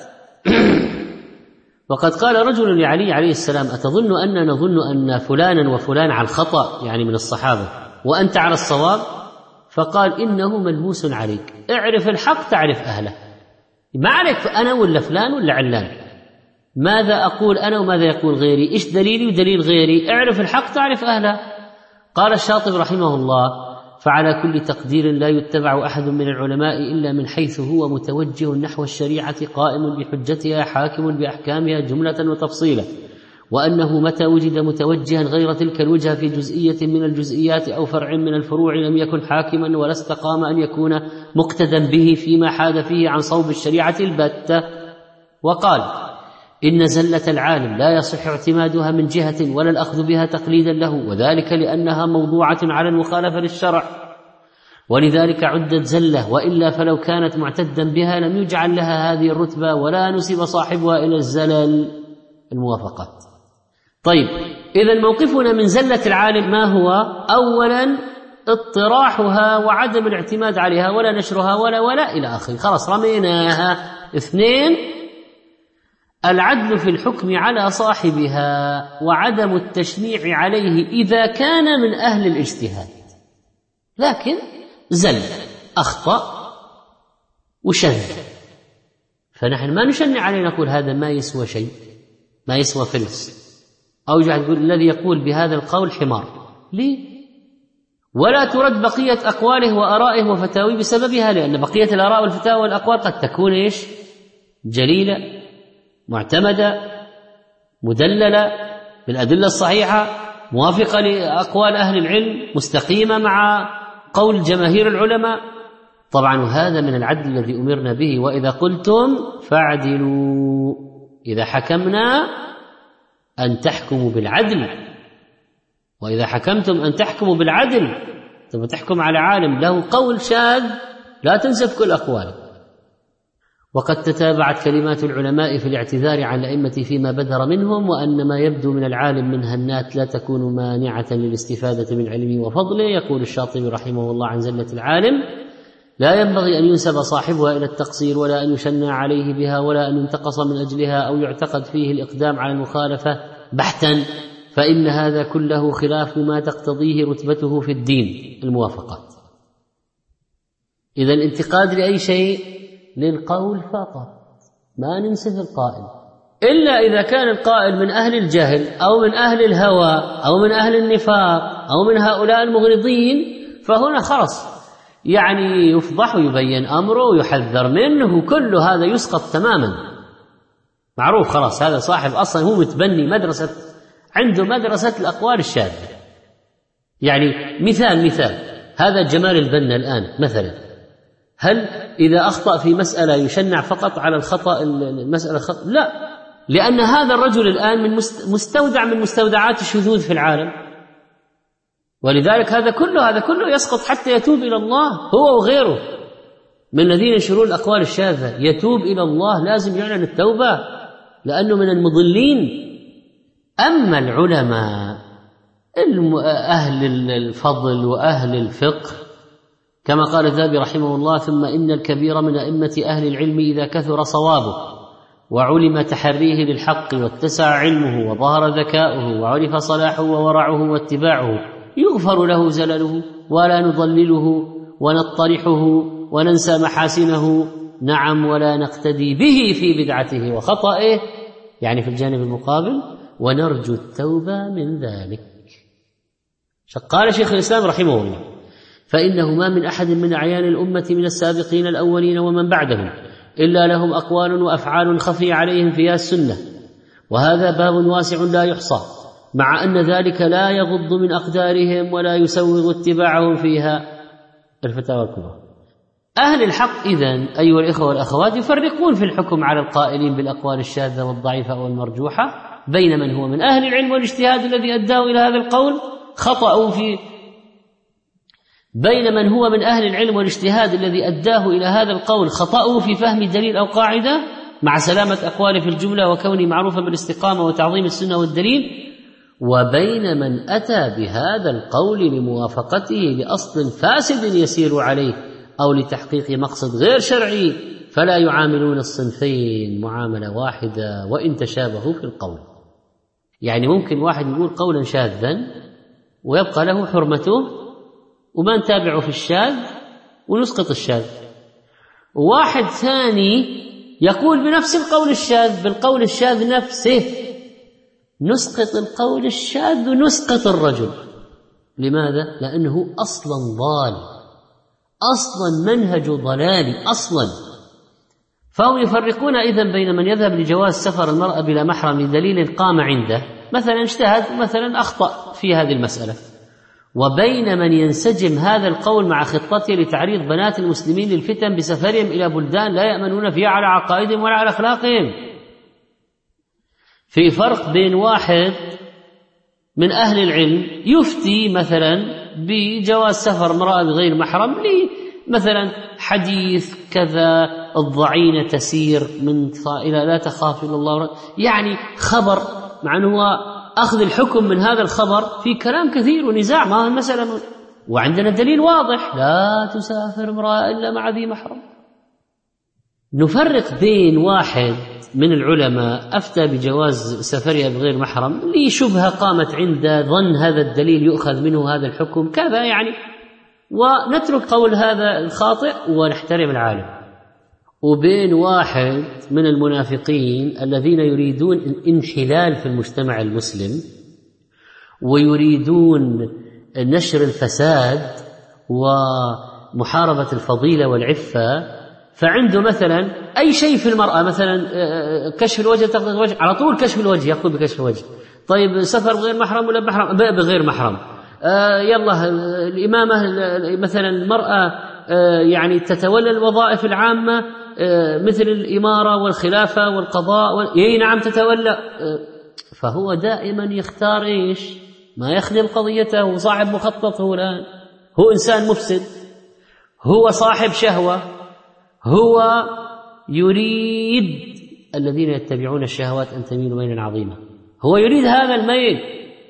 وقد قال رجل لعلي عليه السلام: أتظن أننا نظن أن فلانا وفلان على الخطأ يعني من الصحابة وأنت على الصواب؟ فقال: إنه ملموس عليك، اعرف الحق تعرف أهله، ما عليك أنا ولا فلان ولا علان، ماذا أقول أنا وماذا يقول غيري، إيش دليلي ودليل غيري، اعرف الحق تعرف أهله. قال الشاطبي رحمه الله: فعلى كل تقدير لا يتبع أحد من العلماء إلا من حيث هو متوجه نحو الشريعة قائم بحجتها حاكم بأحكامها جملة وتفصيلا، وأنه متى وجد متوجها غير تلك الوجهة في جزئية من الجزئيات أو فرع من الفروع لم يكن حاكما ولا استقام أن يكون مقتدا به فيما حاد فيه عن صوب الشريعة البتة. وقال: إن زلة العالم لا يصح اعتمادها من جهة ولا الأخذ بها تقليدا له، وذلك لأنها موضوعة على المخالفة للشرع، ولذلك عدت زلة، وإلا فلو كانت معتدا بها لم يجعل لها هذه الرتبة ولا نسب صاحبها إلى الزلل. الموافقات. طيب، إذا موقفنا من زلة العالم ما هو؟ أولا اطراحها وعدم الاعتماد عليها ولا نشرها ولا إلى آخره، خلاص رميناها. اثنين، العدل في الحكم على صاحبها وعدم التشنيع عليه إذا كان من أهل الاجتهاد، لكن زل أخطأ وشذ، فنحن ما نشنع عليه نقول هذا ما يسوى شيء، ما يسوى فلس، أو تقول الذي يقول بهذا القول حمار. ليه؟ ولا ترد بقية أقواله وآرائه وفتاويه بسببها، لأن بقية الآراء والفتاوى والأقوال قد تكون إيش؟ جليلة، معتمدة، مدللة بالأدلة الصحيحة، موافقة لأقوال أهل العلم، مستقيمة مع قول جماهير العلماء. طبعا هذا من العدل الذي أمرنا به: وإذا قلتم فاعدلوا، إذا حكمنا أن تحكموا بالعدل، وإذا حكمتم أن تحكموا بالعدل. ثم تحكم على عالم له قول شاذ لا تنسف كل أقواله. وقد تتابعت كلمات العلماء في الاعتذار عن الأئمة فيما بدر منهم، وأن ما يبدو من العالم من هنات لا تكون مانعة للاستفادة من علمه وفضله. يقول الشاطبي رحمه الله عن زلة العالم: لا ينبغي أن ينسب صاحبها إلى التقصير ولا أن يشنع عليه بها ولا أن ينتقص من أجلها أو يعتقد فيه الإقدام على المخالفة بحتا، فإن هذا كله خلاف ما تقتضيه رتبته في الدين. الموافقات. إذا الانتقاد لأي شيء للقول فقط، ما ننسف القائل، إلا إذا كان القائل من أهل الجهل أو من أهل الهوى أو من أهل النفاق أو من هؤلاء المغرضين، فهنا خلاص يعني يفضح ويبين أمره ويحذر منه، وكل هذا يسقط تماما، معروف خلاص هذا صاحب أصلا هو متبني مدرسة، عنده مدرسة الأقوال الشاذة. يعني مثال هذا جمال البنا الآن مثلا، هل إذا أخطأ في مسألة يشنع فقط على الخطأ المسألة خطأ؟ لا، لأن هذا الرجل الآن من مستودع من مستودعات الشذوذ في العالم، ولذلك هذا كله يسقط حتى يتوب إلى الله هو وغيره من الذين ينشرون الأقوال الشاذة، يتوب إلى الله، لازم يعلن التوبة لأنه من المضلين. أما العلماء أهل الفضل وأهل الفقه كما قال الذهبي رحمه الله: ثم إن الكبير من أئمة أهل العلم إذا كثر صوابه وعلم تحريه للحق واتسع علمه وظهر ذكاؤه وعرف صلاحه وورعه واتباعه يغفر له زلله ولا نضلله ونطرحه وننسى محاسنه، نعم، ولا نقتدي به في بدعته وخطئه، يعني في الجانب المقابل، ونرجو التوبة من ذلك. قال شيخ الإسلام رحمه الله: فإنه ما من أحد من أعيان الأمة من السابقين الأولين ومن بعدهم إلا لهم أقوال وأفعال خفي عليهم فيها السنة، وهذا باب واسع لا يحصى، مع أن ذلك لا يغض من أقدارهم ولا يسوغ اتباعهم فيها. الفتاوى الكبرى. أهل الحق إذن أيها الإخوة والأخوات يفرقون في الحكم على القائلين بالأقوال الشاذة والضعيفة والمرجوحة بين من هو من أهل العلم والاجتهاد الذي أداه إلى هذا القول خطأوا في بين من هو من أهل العلم والاجتهاد الذي أداه إلى هذا القول خطأه في فهم دليل أو قاعدة مع سلامة أقواله في الجملة وكونه معروفا بالاستقامة وتعظيم السنة والدليل، وبين من أتى بهذا القول لموافقته لأصل فاسد يسير عليه أو لتحقيق مقصد غير شرعي، فلا يعاملون الصنفين معاملة واحدة وإن تشابهوا في القول. يعني ممكن واحد يقول قولا شاذا ويبقى له حرمته وما نتابعه في الشاذ ونسقط الشاذ، وواحد ثاني يقول بنفس القول الشاذ بالقول الشاذ نفسه نسقط القول الشاذ ونسقط الرجل. لماذا؟ لأنه أصلا ضال، أصلا منهج ضلالي أصلا. فهم يفرقون إذن بين من يذهب لجواز سفر المرأة بلا محرم لدليل قام عنده، مثلا اجتهد مثلا أخطأ في هذه المسألة، وبين من ينسجم هذا القول مع خطته لتعريض بنات المسلمين للفتن بسفرهم إلى بلدان لا يأمنون فيها على عقائدهم ولا على أخلاقهم. في فرق بين واحد من أهل العلم يفتي مثلا بجواز سفر امرأة بغير محرم مثلا حديث كذا الضعينة تسير من إلى لا تخاف إلا الله، يعني خبر، مع أنه أخذ الحكم من هذا الخبر في كلام كثير ونزاع، ما هو المسألة وعندنا دليل واضح لا تسافر امرأة إلا مع ذي محرم. نفرق بين واحد من العلماء أفتى بجواز سفرها بغير محرم لشبهة قامت عنده ظن هذا الدليل يؤخذ منه هذا الحكم كذا يعني، ونترك قول هذا الخاطئ ونحترم العالم، وبين واحد من المنافقين الذين يريدون الانحلال في المجتمع المسلم ويريدون نشر الفساد ومحاربة الفضيلة والعفة، فعنده مثلا أي شيء في المرأة، مثلا كشف الوجه، تغطية الوجه، على طول كشف الوجه، يقول بكشف الوجه. طيب سفر بغير محرم ولا بمحرم؟ بغير محرم. يلا الإمامة مثلا المرأة يعني تتولى الوظائف العامة مثل الإمارة والخلافة والقضاء نعم تتولى. فهو دائما يختار إيش؟ ما يخدم قضيته، هو صاحب مخطط، هو الآن هو إنسان مفسد، هو صاحب شهوة، هو يريد الذين يتبعون الشهوات أن تميلوا ميلا عظيما، هو يريد هذا الميل.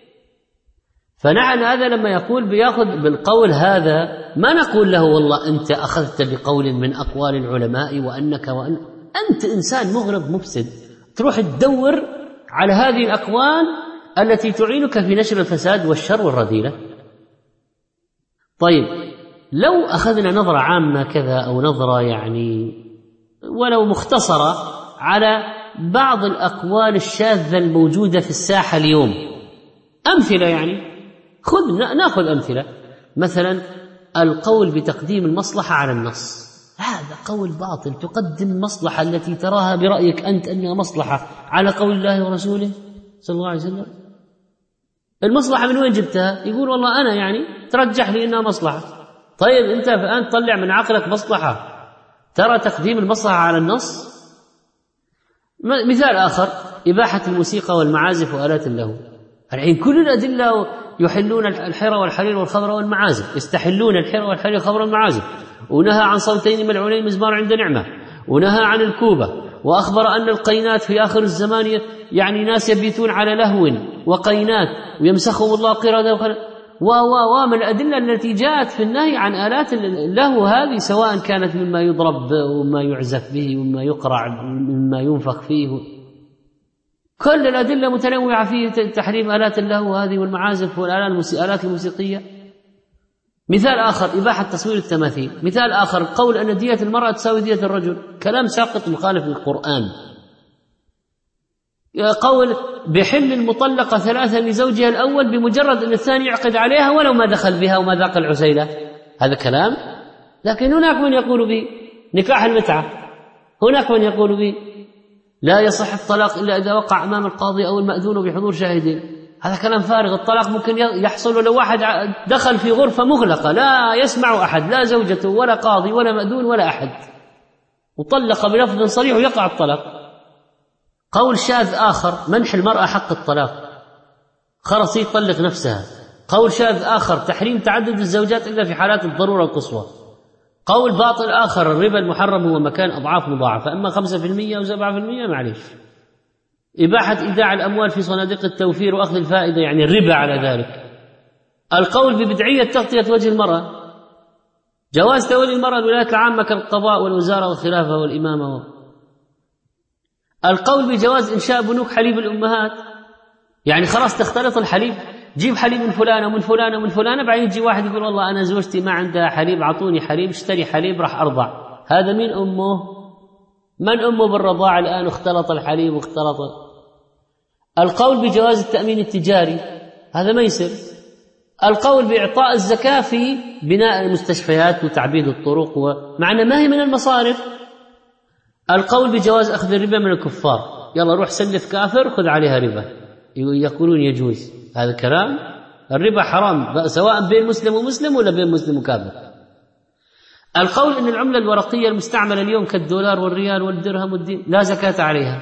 فنحن هذا لما يقول بياخذ بالقول هذا ما نقول له والله أنت أخذت بقول من أقوال العلماء أنت إنسان مغرض مفسد، تروح تدور على هذه الأقوال التي تعينك في نشر الفساد والشر والرذيلة. طيب لو أخذنا نظرة عامة كذا أو نظرة يعني ولو مختصرة على بعض الأقوال الشاذة الموجودة في الساحة اليوم، أمثلة يعني نأخذ أمثلة، مثلا القول بتقديم المصلحة على النص، هذا قول باطل، تقدم المصلحة التي تراها برأيك أنت أنها مصلحة على قول الله ورسوله صلى الله عليه وسلم. المصلحة من وين جبتها؟ يقول والله أنا يعني ترجح لي أنها مصلحة. طيب أنت الآن تطلع من عقلك مصلحة ترى تقديم المصلحة على النص. مثال آخر إباحة الموسيقى والمعازف وآلات اللهو، الحين كل الأدلة يحلون الحرى والحرير والخمر والمعازف، يستحلون الحرى والحرير والخمر والمعازف، ونهى عن صوتين ملعونين مزمار عند نعمة، ونهى عن الكوبة، وأخبر أن القينات في آخر الزمان يعني ناس يبيتون على لهو وقينات ويمسخهم الله قردة من الأدلة التي جاءت في النهي عن آلات اللهو هذه، سواء كانت مما يضرب وما يعزف به وما يقرع مما ينفخ فيه، كل الأدلة متنوعة في تحريم آلات اللهو هذه والمعازف والآلات الموسيقية. مثال آخر إباحة تصوير التماثيل. مثال آخر قول أن دية المرأة تساوي دية الرجل، كلام ساقط مخالف للقرآن. قول بحل المطلقة 3 لزوجها الأول بمجرد أن الثاني يعقد عليها ولو ما دخل بها وما ذاق العسيلة، هذا كلام. لكن هناك من يقول به نكاح المتعة، هناك من يقول به لا يصح الطلاق إلا إذا وقع أمام القاضي أو المأذون بحضور شاهدين، هذا كلام فارغ. الطلاق ممكن يحصل لو واحد دخل في غرفة مغلقة لا يسمع أحد، لا زوجته ولا قاضي ولا مأذون ولا أحد، وطلق بلفظ صريح ويقع الطلاق. قول شاذ آخر منح المرأة حق الطلاق، خلاص يطلق نفسها، قول شاذ آخر تحريم تعدد الزوجات إلا في حالات الضرورة القصوى. قول باطل آخر الربا المحرم هو مكان أضعاف مضاعفة، أما 5% أو 7% معليش. إباحة إيداع الأموال في صناديق التوفير وأخذ الفائدة يعني الربا على ذلك. القول ببدعية تغطية وجه المرأة، جواز تولي المرأة الولايات العامة كالقضاء والوزارة والخلافة والإمامة. القول بجواز إنشاء بنوك حليب الأمهات، يعني خلاص تختلط الحليب، جيب حليب من فلانة ومن فلانة ومن فلانة، بعدين يجي واحد يقول والله أنا زوجتي ما عندها حليب، أعطوني حليب، اشتري حليب راح أرضع. هذا مين أمه؟ من أمه بالرضاعة الآن؟ اختلط الحليب واختلط. القول بجواز التأمين التجاري هذا ما يصير. القول بإعطاء الزكاة في بناء المستشفيات وتعبيد الطرق ومعنى ما هي من المصارف. القول بجواز أخذ الربا من الكفار، يلا روح سلف كافر خذ عليها ربا، يقولون يجوز. هذا كلام، الربا حرام سواء بين مسلم ومسلم ولا بين مسلم وكافر. القول أن العملة الورقية المستعملة اليوم كالدولار والريال والدرهم والدين لا زكاة عليها.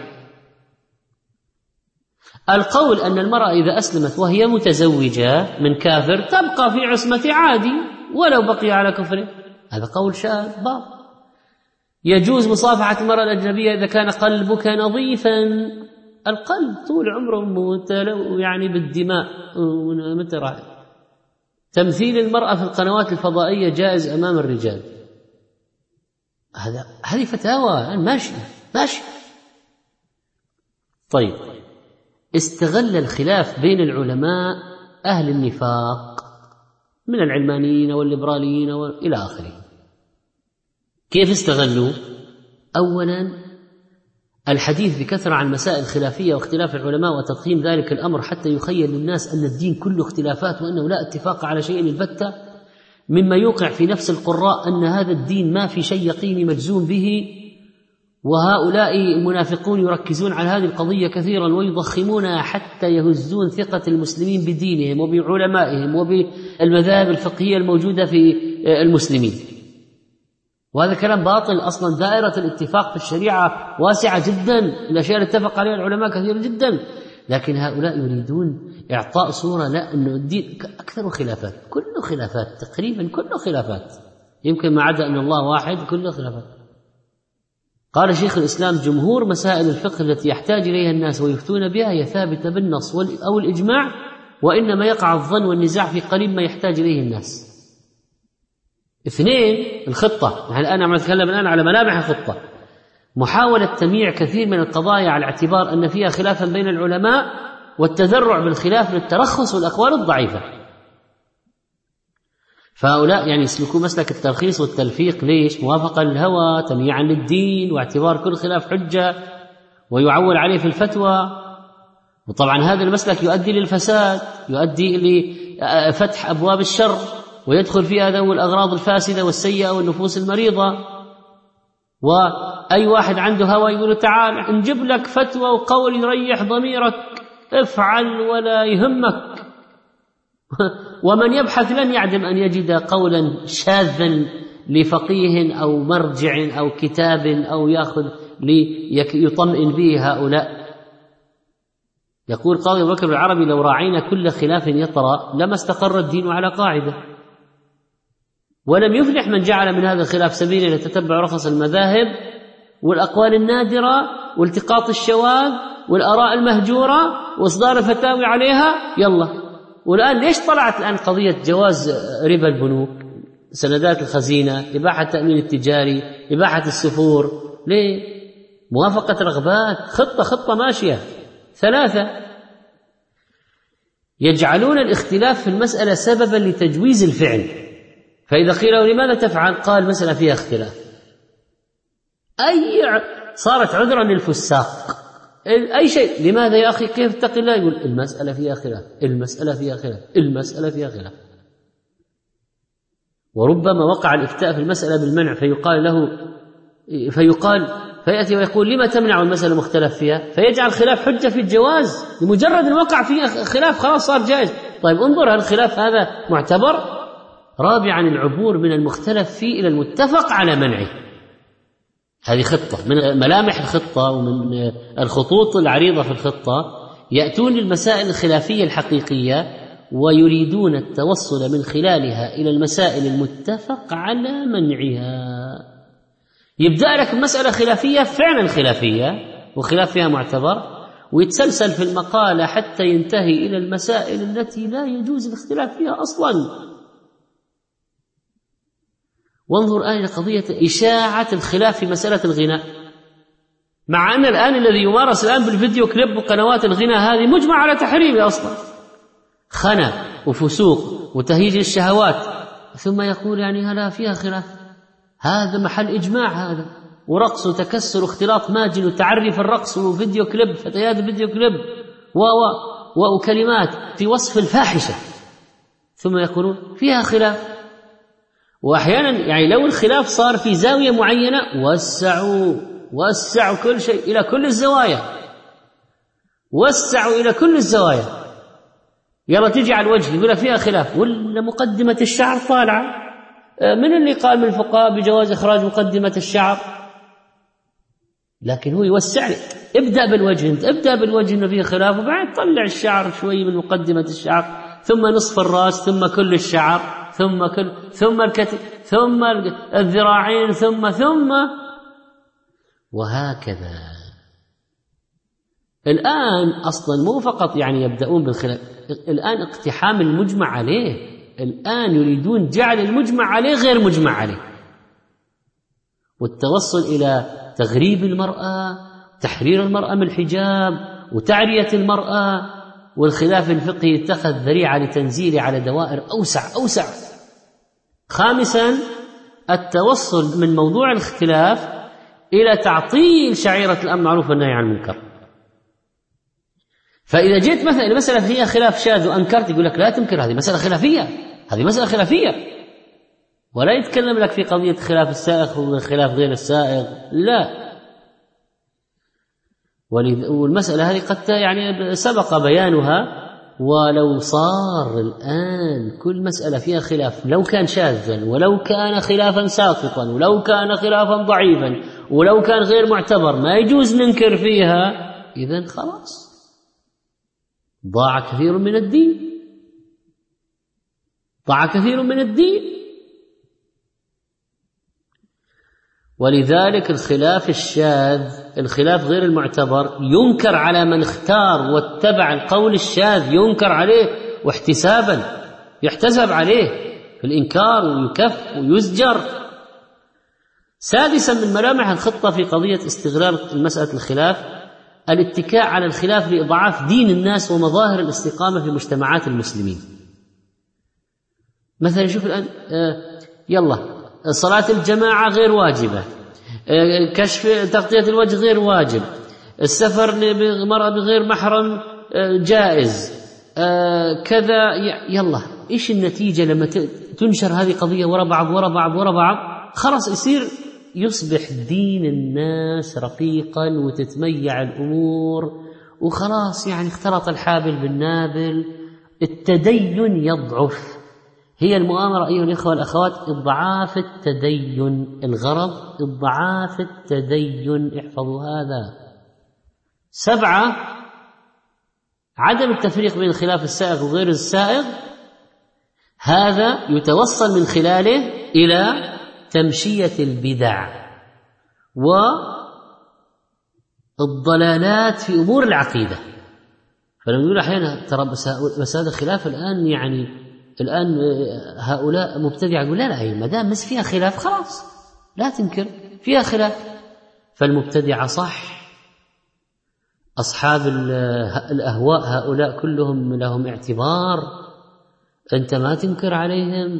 القول أن المرأة إذا أسلمت وهي متزوجة من كافر تبقى في عصمة عادي ولو بقي على كفره، هذا قول شاذ باطل. يجوز مصافحة المرأة الأجنبية إذا كان قلبك نظيفا. القلب طول عمره متلو يعني بالدماء متى راح. تمثيل المرأة في القنوات الفضائية جائز أمام الرجال، هذه فتاوى ماشي. طيب، استغل الخلاف بين العلماء أهل النفاق من العلمانيين والليبراليين إلى آخره. كيف استغلوا؟ أولا الحديث بكثرة عن مسائل خلافية واختلاف العلماء وتضخيم ذلك الأمر حتى يخيل للناس أن الدين كله اختلافات وأنه لا اتفاق على شيء البتة، مما يوقع في نفس القراء أن هذا الدين ما في شيء يقيني مجزوم به. وهؤلاء المنافقون يركزون على هذه القضية كثيرا ويضخمونها حتى يهزون ثقة المسلمين بدينهم وبعلمائهم وبالمذاهب الفقهية الموجودة في المسلمين. وهذا كلام باطل. أصلا دائرة الاتفاق في الشريعة واسعة جدا، الأشياء اللي اتفق عليها العلماء كثيرة جدا، لكن هؤلاء يريدون إعطاء صورة لا، أنه الدين أكثر خلافات، كله خلافات تقريبا، كله خلافات، يمكن ما عدا أن الله واحد، كله خلافات. قال شيخ الإسلام: جمهور مسائل الفقه التي يحتاج إليها الناس ويفتون بها هي ثابتة بالنص أو الإجماع، وإنما يقع الظن والنزاع في قريب ما يحتاج إليه الناس. اثنين، الخطة. نحن الآن عم نتكلم الآن على ملامح الخطة. محاولة تمييع كثير من القضايا على اعتبار أن فيها خلافا بين العلماء، والتذرع بالخلاف للترخص والأقوال الضعيفة. فهؤلاء يعني يسلكوا مسلك الترخيص والتلفيق. ليش؟ موافقة للهوى، تمييعا للدين، واعتبار كل خلاف حجة، ويعول عليه في الفتوى. وطبعا هذا المسلك يؤدي للفساد، يؤدي لفتح أبواب الشر، ويدخل فيها ذوي الأغراض الفاسدة والسيئة والنفوس المريضة. وأي واحد عنده هوى يقول تعال نجيب لك فتوى وقول يريح ضميرك، افعل ولا يهمك. ومن يبحث لن يعدم أن يجد قولا شاذا لفقيه أو مرجع أو كتاب أو يأخذ ليطمئن به هؤلاء. يقول قاضي أبو بكر العربي: لو راعينا كل خلاف يطرأ لما استقر الدين على قاعدة، ولم يفلح من جعل من هذا الخلاف سبيلا لتتبع رخص المذاهب والأقوال النادرة والتقاط الشواذ والآراء المهجورة وإصدار الفتاوي عليها. يلا، والآن ليش طلعت الآن قضية جواز ربا البنوك، سندات الخزينة، إباحة التأمين التجاري، إباحة السفور؟ ليه؟ موافقة رغبات، خطة ماشية. ثلاثة، يجعلون الاختلاف في المسألة سببا لتجويز الفعل، فإذا قيل له لماذا تفعل؟ قال مسألة فيها اختلاف. صارت عذرا للفساق. أي شيء، لماذا يا أخي كيف اتق الله؟ يقول المسألة فيها خلاف، المسألة فيها خلاف. وربما وقع الإفتاء في المسألة بالمنع، فيأتي ويقول لما تمنع المسألة مختلف فيها، فيجعل خلاف حجة في الجواز لمجرد أن وقع فيه خلاف، خلاص صار جائز. طيب انظر، هل الخلاف هذا معتبر؟ رابعا، العبور من المختلف فيه إلى المتفق على منعه. هذه خطة من ملامح الخطة ومن الخطوط العريضة في الخطة. يأتون للمسائل الخلافية الحقيقية ويريدون التوصل من خلالها إلى المسائل المتفق على منعها. يبدأ لك مسألة خلافية فعلا خلافية وخلاف فيها معتبر، ويتسلسل في المقالة حتى ينتهي إلى المسائل التي لا يجوز الاختلاف فيها أصلا. وانظر الآن إلى قضية إشاعة الخلاف في مسألة الغناء، مع أن الآن الذي يمارس الآن بالفيديو كليب وقنوات الغناء هذه مجمع على تحريمه أصلا، خنا وفسوق وتهيج الشهوات، ثم يقول يعني هلا فيها خلاف. هذا محل إجماع، هذا ورقص وتكسر واختلاط ماجن وتعري في الرقص وفيديو كليب، فتيات فيديو كليب وكلمات في وصف الفاحشة، ثم يقولون فيها خلاف. وأحيانا يعني لو الخلاف صار في زاوية معينة وسعوا كل شيء إلى كل الزوايا، وسعوا إلى كل الزوايا. يلا تجي على الوجه يقول فيها خلاف، ولا مقدمة الشعر طالعة. من اللي قال من الفقهاء بجواز إخراج مقدمة الشعر؟ لكن هو يوسع لك، ابدأ بالوجه، انت ابدأ بالوجه انه فيه خلاف، وبعد طلع الشعر شوي من مقدمة الشعر، ثم نصف الرأس، ثم كل الشعر، ثم الكتف، ثم الذراعين، ثم وهكذا. الآن أصلا مو فقط يعني يبدأون بالخلاف، الآن اقتحام المجمع عليه، الآن يريدون جعل المجمع عليه غير مجمع عليه، والتوصل إلى تغريب المرأة، تحرير المرأة من الحجاب، وتعرية المرأة. والخلاف الفقهي اتخذ ذريعة لتنزيله على دوائر أوسع. خامسا التوصل من موضوع الاختلاف إلى تعطيل شعيرة الأمر بالمعروف والنهي عن المنكر. فإذا جئت مثلا المسألة فيها خلاف شاذ وأنكرت، يقول لك لا تنكر، هذه مسألة خلافية، هذه مسألة خلافية، ولا يتكلم لك في قضية خلاف السائغ وخلاف غير السائغ، لا. والمسألة هذه قد يعني سبق بيانها. ولو صار الآن كل مسألة فيها خلاف، لو كان شاذا ولو كان خلافا ساقطا ولو كان خلافا ضعيفا ولو كان غير معتبر، ما يجوز ننكر فيها، إذن خلاص ضاع كثير من الدين، ضاع كثير من الدين. ولذلك الخلاف الشاذ، الخلاف غير المعتبر، ينكر على من اختار واتبع القول الشاذ، ينكر عليه واحتسابا، يحتسب عليه في الإنكار ويكف ويزجر. سادسا من ملامح الخطة في قضية استغلال مسألة الخلاف الاتكاء على الخلاف لإضعاف دين الناس ومظاهر الاستقامة في مجتمعات المسلمين. مثلا شوف الآن يلا صلاة الجماعة غير واجبة، كشف تغطية الوجه غير واجب، السفر لمرأة بغير محرم جائز، كذا. يلا إيش النتيجة لما تنشر هذه قضية ورا بعض؟ خلاص يصبح دين الناس رقيقا وتتميع الأمور، وخلاص يعني اختلط الحابل بالنابل، التدين يضعف. هي المؤامرة أيها الإخوة والأخوات إضعاف التدين، الغرض إضعاف التدين، احفظوا هذا. 7 عدم التفريق بين الخلاف السائغ وغير السائغ، هذا يتوصل من خلاله إلى تمشية البدع والضلالات في أمور العقيدة. فلما نقول أحيانا ترى بس هذا خلاف الآن، يعني الآن هؤلاء مبتدعة، يقول لا ما دام بس فيها خلاف خلاص لا تنكر، فيها خلاف. فالمبتدعة صح، أصحاب الأهواء هؤلاء كلهم لهم اعتبار، أنت ما تنكر عليهم.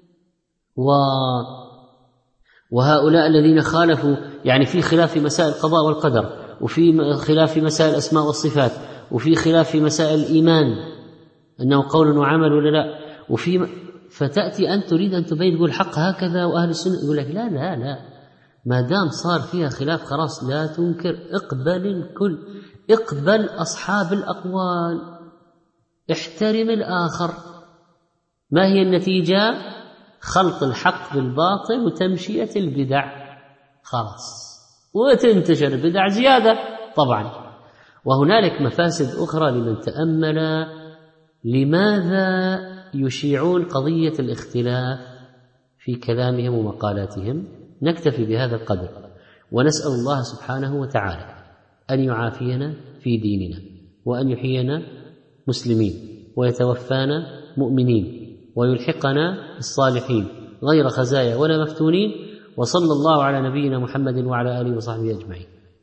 وهؤلاء الذين خالفوا، يعني في خلاف في مسائل القضاء والقدر، وفي خلاف في مسائل الأسماء والصفات، وفي خلاف في مسائل الإيمان أنه قول وعمل ولا لا، فتأتي أن تريد أن تبين تقول الحق هكذا وأهل السنة يقول لك لا ما دام صار فيها خلاف خلاص لا تنكر، اقبل الكل، اقبل أصحاب الأقوال، احترم الآخر. ما هي النتيجة؟ خلط الحق بالباطل وتمشية البدع، خلاص وتنتشر البدع زيادة طبعا. وهنالك مفاسد أخرى لمن تأمل لماذا يشيعون قضية الاختلاف في كلامهم ومقالاتهم؟ نكتفي بهذا القدر، ونسأل الله سبحانه وتعالى أن يعافينا في ديننا، وأن يحيينا مسلمين، ويتوفانا مؤمنين، ويلحقنا بالصالحين غير خزايا ولا مفتونين. وصلى الله على نبينا محمد وعلى آله وصحبه أجمعين.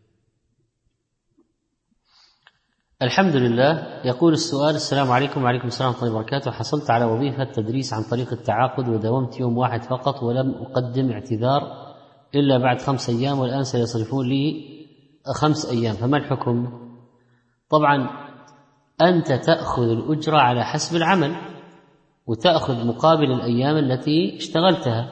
الحمد لله. يقول السؤال: السلام عليكم. وعليكم السلام ورحمة الله وبركاته. حصلت على وظيفة تدريس عن طريق التعاقد، وداومت يوم واحد فقط، ولم أقدم اعتذار إلا بعد 5 أيام، والآن سيصرفون لي 5 أيام، فما الحكم؟ طبعا أنت تأخذ الأجرة على حسب العمل، وتأخذ مقابل الأيام التي اشتغلتها،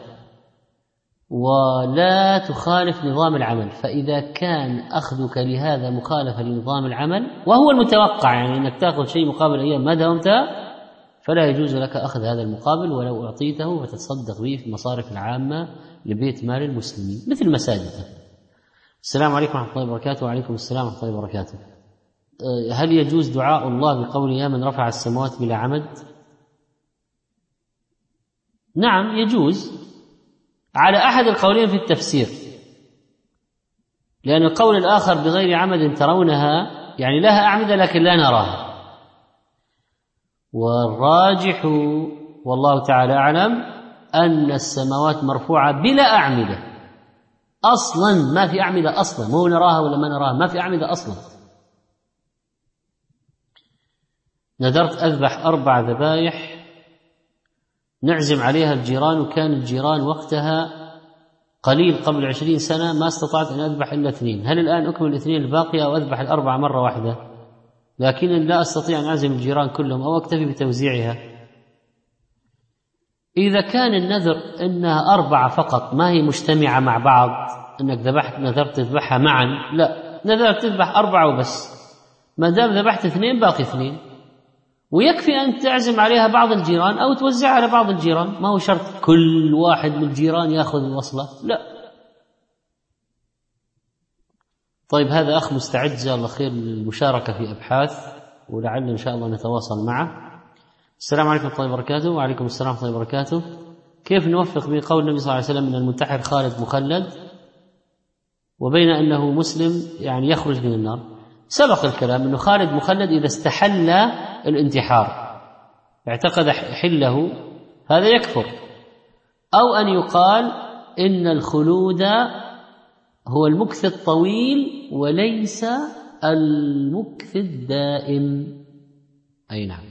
ولا تخالف نظام العمل. فإذا كان أخذك لهذا مخالفة لنظام العمل، وهو المتوقع يعني أنك تأخذ شيء مقابل أيام ما داومتها، فلا يجوز لك أخذ هذا المقابل، ولو أعطيته فتصدق به في المصارف العامة لبيت مال المسلمين مثل مساجد. السلام عليكم ورحمة الله وبركاته. وعليكم السلام ورحمة الله وبركاته. هل يجوز دعاء الله بقول يا من رفع السماوات بلا عمد؟ نعم يجوز، على أحد القولين في التفسير، لأن القول الآخر بغير عمد ترونها يعني لها أعمدة لكن لا نراها، والراجح والله تعالى أعلم أن السماوات مرفوعة بلا أعمدة أصلا، ما في أعمدة أصلا، مو نراها ولا ما نراها، ما في أعمدة أصلا. نذرت أذبح 4 ذبائح نعزم عليها الجيران، وكان الجيران وقتها قليل قبل 20 سنة، ما استطعت أن أذبح إلا 2. هل الآن أكمل 2 الباقية أو أذبح 4 مرة واحدة؟ لكن لا أستطيع أن أعزم الجيران كلهم، أو أكتفي بتوزيعها. إذا كان النذر إنها 4 فقط، ما هي مجتمعة مع بعض، أنك نذرت تذبحها معا، لا، نذرت تذبح 4 وبس، ما دام ذبحت 2 باقي 2، ويكفي أن تعزم عليها بعض الجيران أو توزع على بعض الجيران، ما هو شرط كل واحد من الجيران يأخذ الوصلة، لا. طيب، هذا أخ مستعد جزاه الله خير للمشاركة في أبحاث، ولعل إن شاء الله نتواصل معه. السلام عليكم ورحمة الله وبركاته. وعليكم السلام ورحمة الله وبركاته. كيف نوفق بين قول النبي صلى الله عليه وسلم أن المنتحر خالد مخلد، وبين أنه مسلم يعني يخرج من النار؟ سبق الكلام أنه خالد مخلد إذا استحل الانتحار، اعتقد حله، هذا يكفر. أو أن يقال إن الخلود هو المكث الطويل وليس المكث الدائم. أي نعم.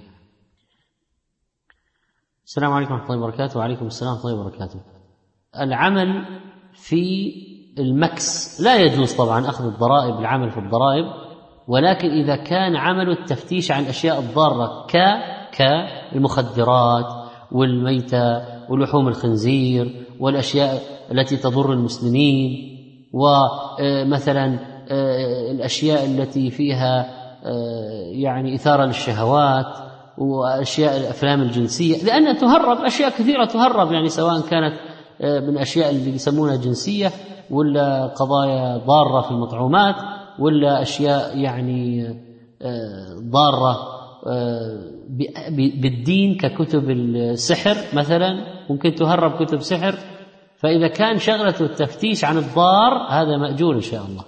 السلام عليكم ورحمة الله وبركاته. وعليكم السلام ورحمة الله وبركاته. العمل في المكس لا يجوز طبعا أخذ الضرائب، العمل في الضرائب، ولكن إذا كان عمل التفتيش عن الأشياء الضارة كالمخدرات والميتة ولحوم الخنزير والأشياء التي تضر المسلمين، ومثلا الأشياء التي فيها يعني إثارة للشهوات، وأشياء الأفلام الجنسية، لأن تهرب أشياء كثيرة، تهرب يعني سواء كانت من أشياء اللي يسمونها جنسية، ولا قضايا ضارة في المطعومات، ولا أشياء يعني ضارة بالدين ككتب السحر مثلا، ممكن تهرب كتب سحر. فإذا كان شغلته التفتيش عن الضار هذا مأجور إن شاء الله.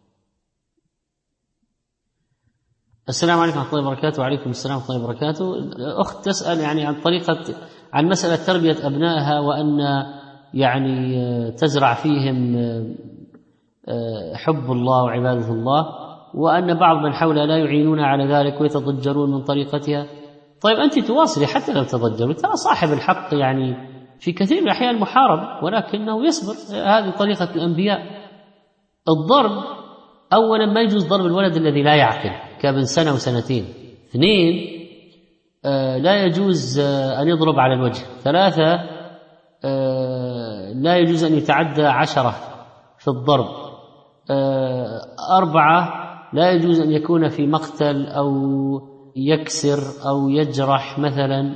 السلام عليكم ورحمة الله وبركاته. وعليكم السلام ورحمة الله وبركاته. أخت تسأل يعني عن مسألة تربية أبنائها، وأن يعني تزرع فيهم حب الله وعبادة الله، وأن بعض من حولها لا يعينون على ذلك ويتضجرون من طريقتها. طيب أنت تواصلي حتى لو تضجروا، ترى صاحب الحق يعني في كثير من الأحيان محارب ولكنه يصبر، هذه طريقة الأنبياء. الضرب أولا ما يجوز ضرب الولد الذي لا يعقل كابن 1 وسنتين. 2 لا يجوز أن يضرب على الوجه. 3 لا يجوز أن يتعدى 10 في الضرب. 4 لا يجوز أن يكون في مقتل أو يكسر أو يجرح مثلا،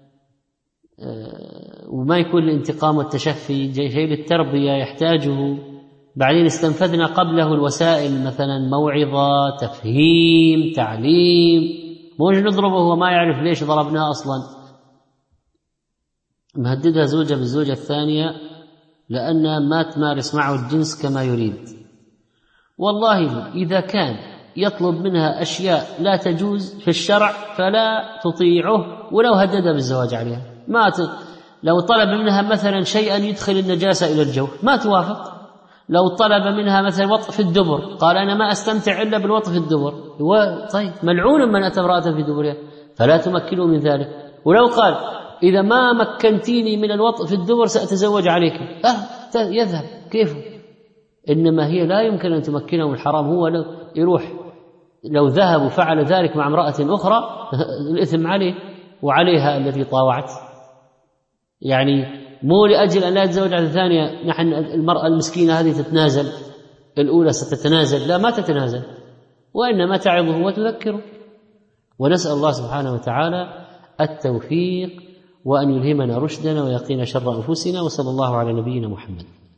وما يكون الانتقام والتشفي شيء للتربية يحتاجه. بعدين استنفذنا قبله الوسائل، مثلا موعظة، تفهيم، تعليم، مش نضربه وهو ما يعرف ليش ضربناه أصلا. مهددها زوجها بالزوجة الثانية لأنها ما تمارس معه الجنس كما يريد. والله إذا كان يطلب منها أشياء لا تجوز في الشرع فلا تطيعه ولو هددها بالزواج عليها. لو طلب منها مثلا شيئا يدخل النجاسة إلى الجوف ما توافق. لو طلب منها مثلا وطء في الدبر قال أنا ما أستمتع إلا بالوطء في الدبر، طيب ملعون من أتى امرأة في دبرها، فلا تمكنه من ذلك. ولو قال إذا ما مكنتيني من الوطء في الدبر سأتزوج عليك، يذهب كيف؟ إنما هي لا يمكن أن تمكنه من الحرام. هو لو ذهب وفعل ذلك مع امرأة أخرى الإثم عليه وعليها التي طاوعت. يعني مو لأجل أن لا يتزوج على الثانية نحن المرأة المسكينة هذه تتنازل، الأولى ستتنازل، لا ما تتنازل، وإنما تعظه وتذكره. ونسأل الله سبحانه وتعالى التوفيق وأن يلهمنا رشدنا ويقينا شر أنفسنا. وصلى الله على نبينا محمد.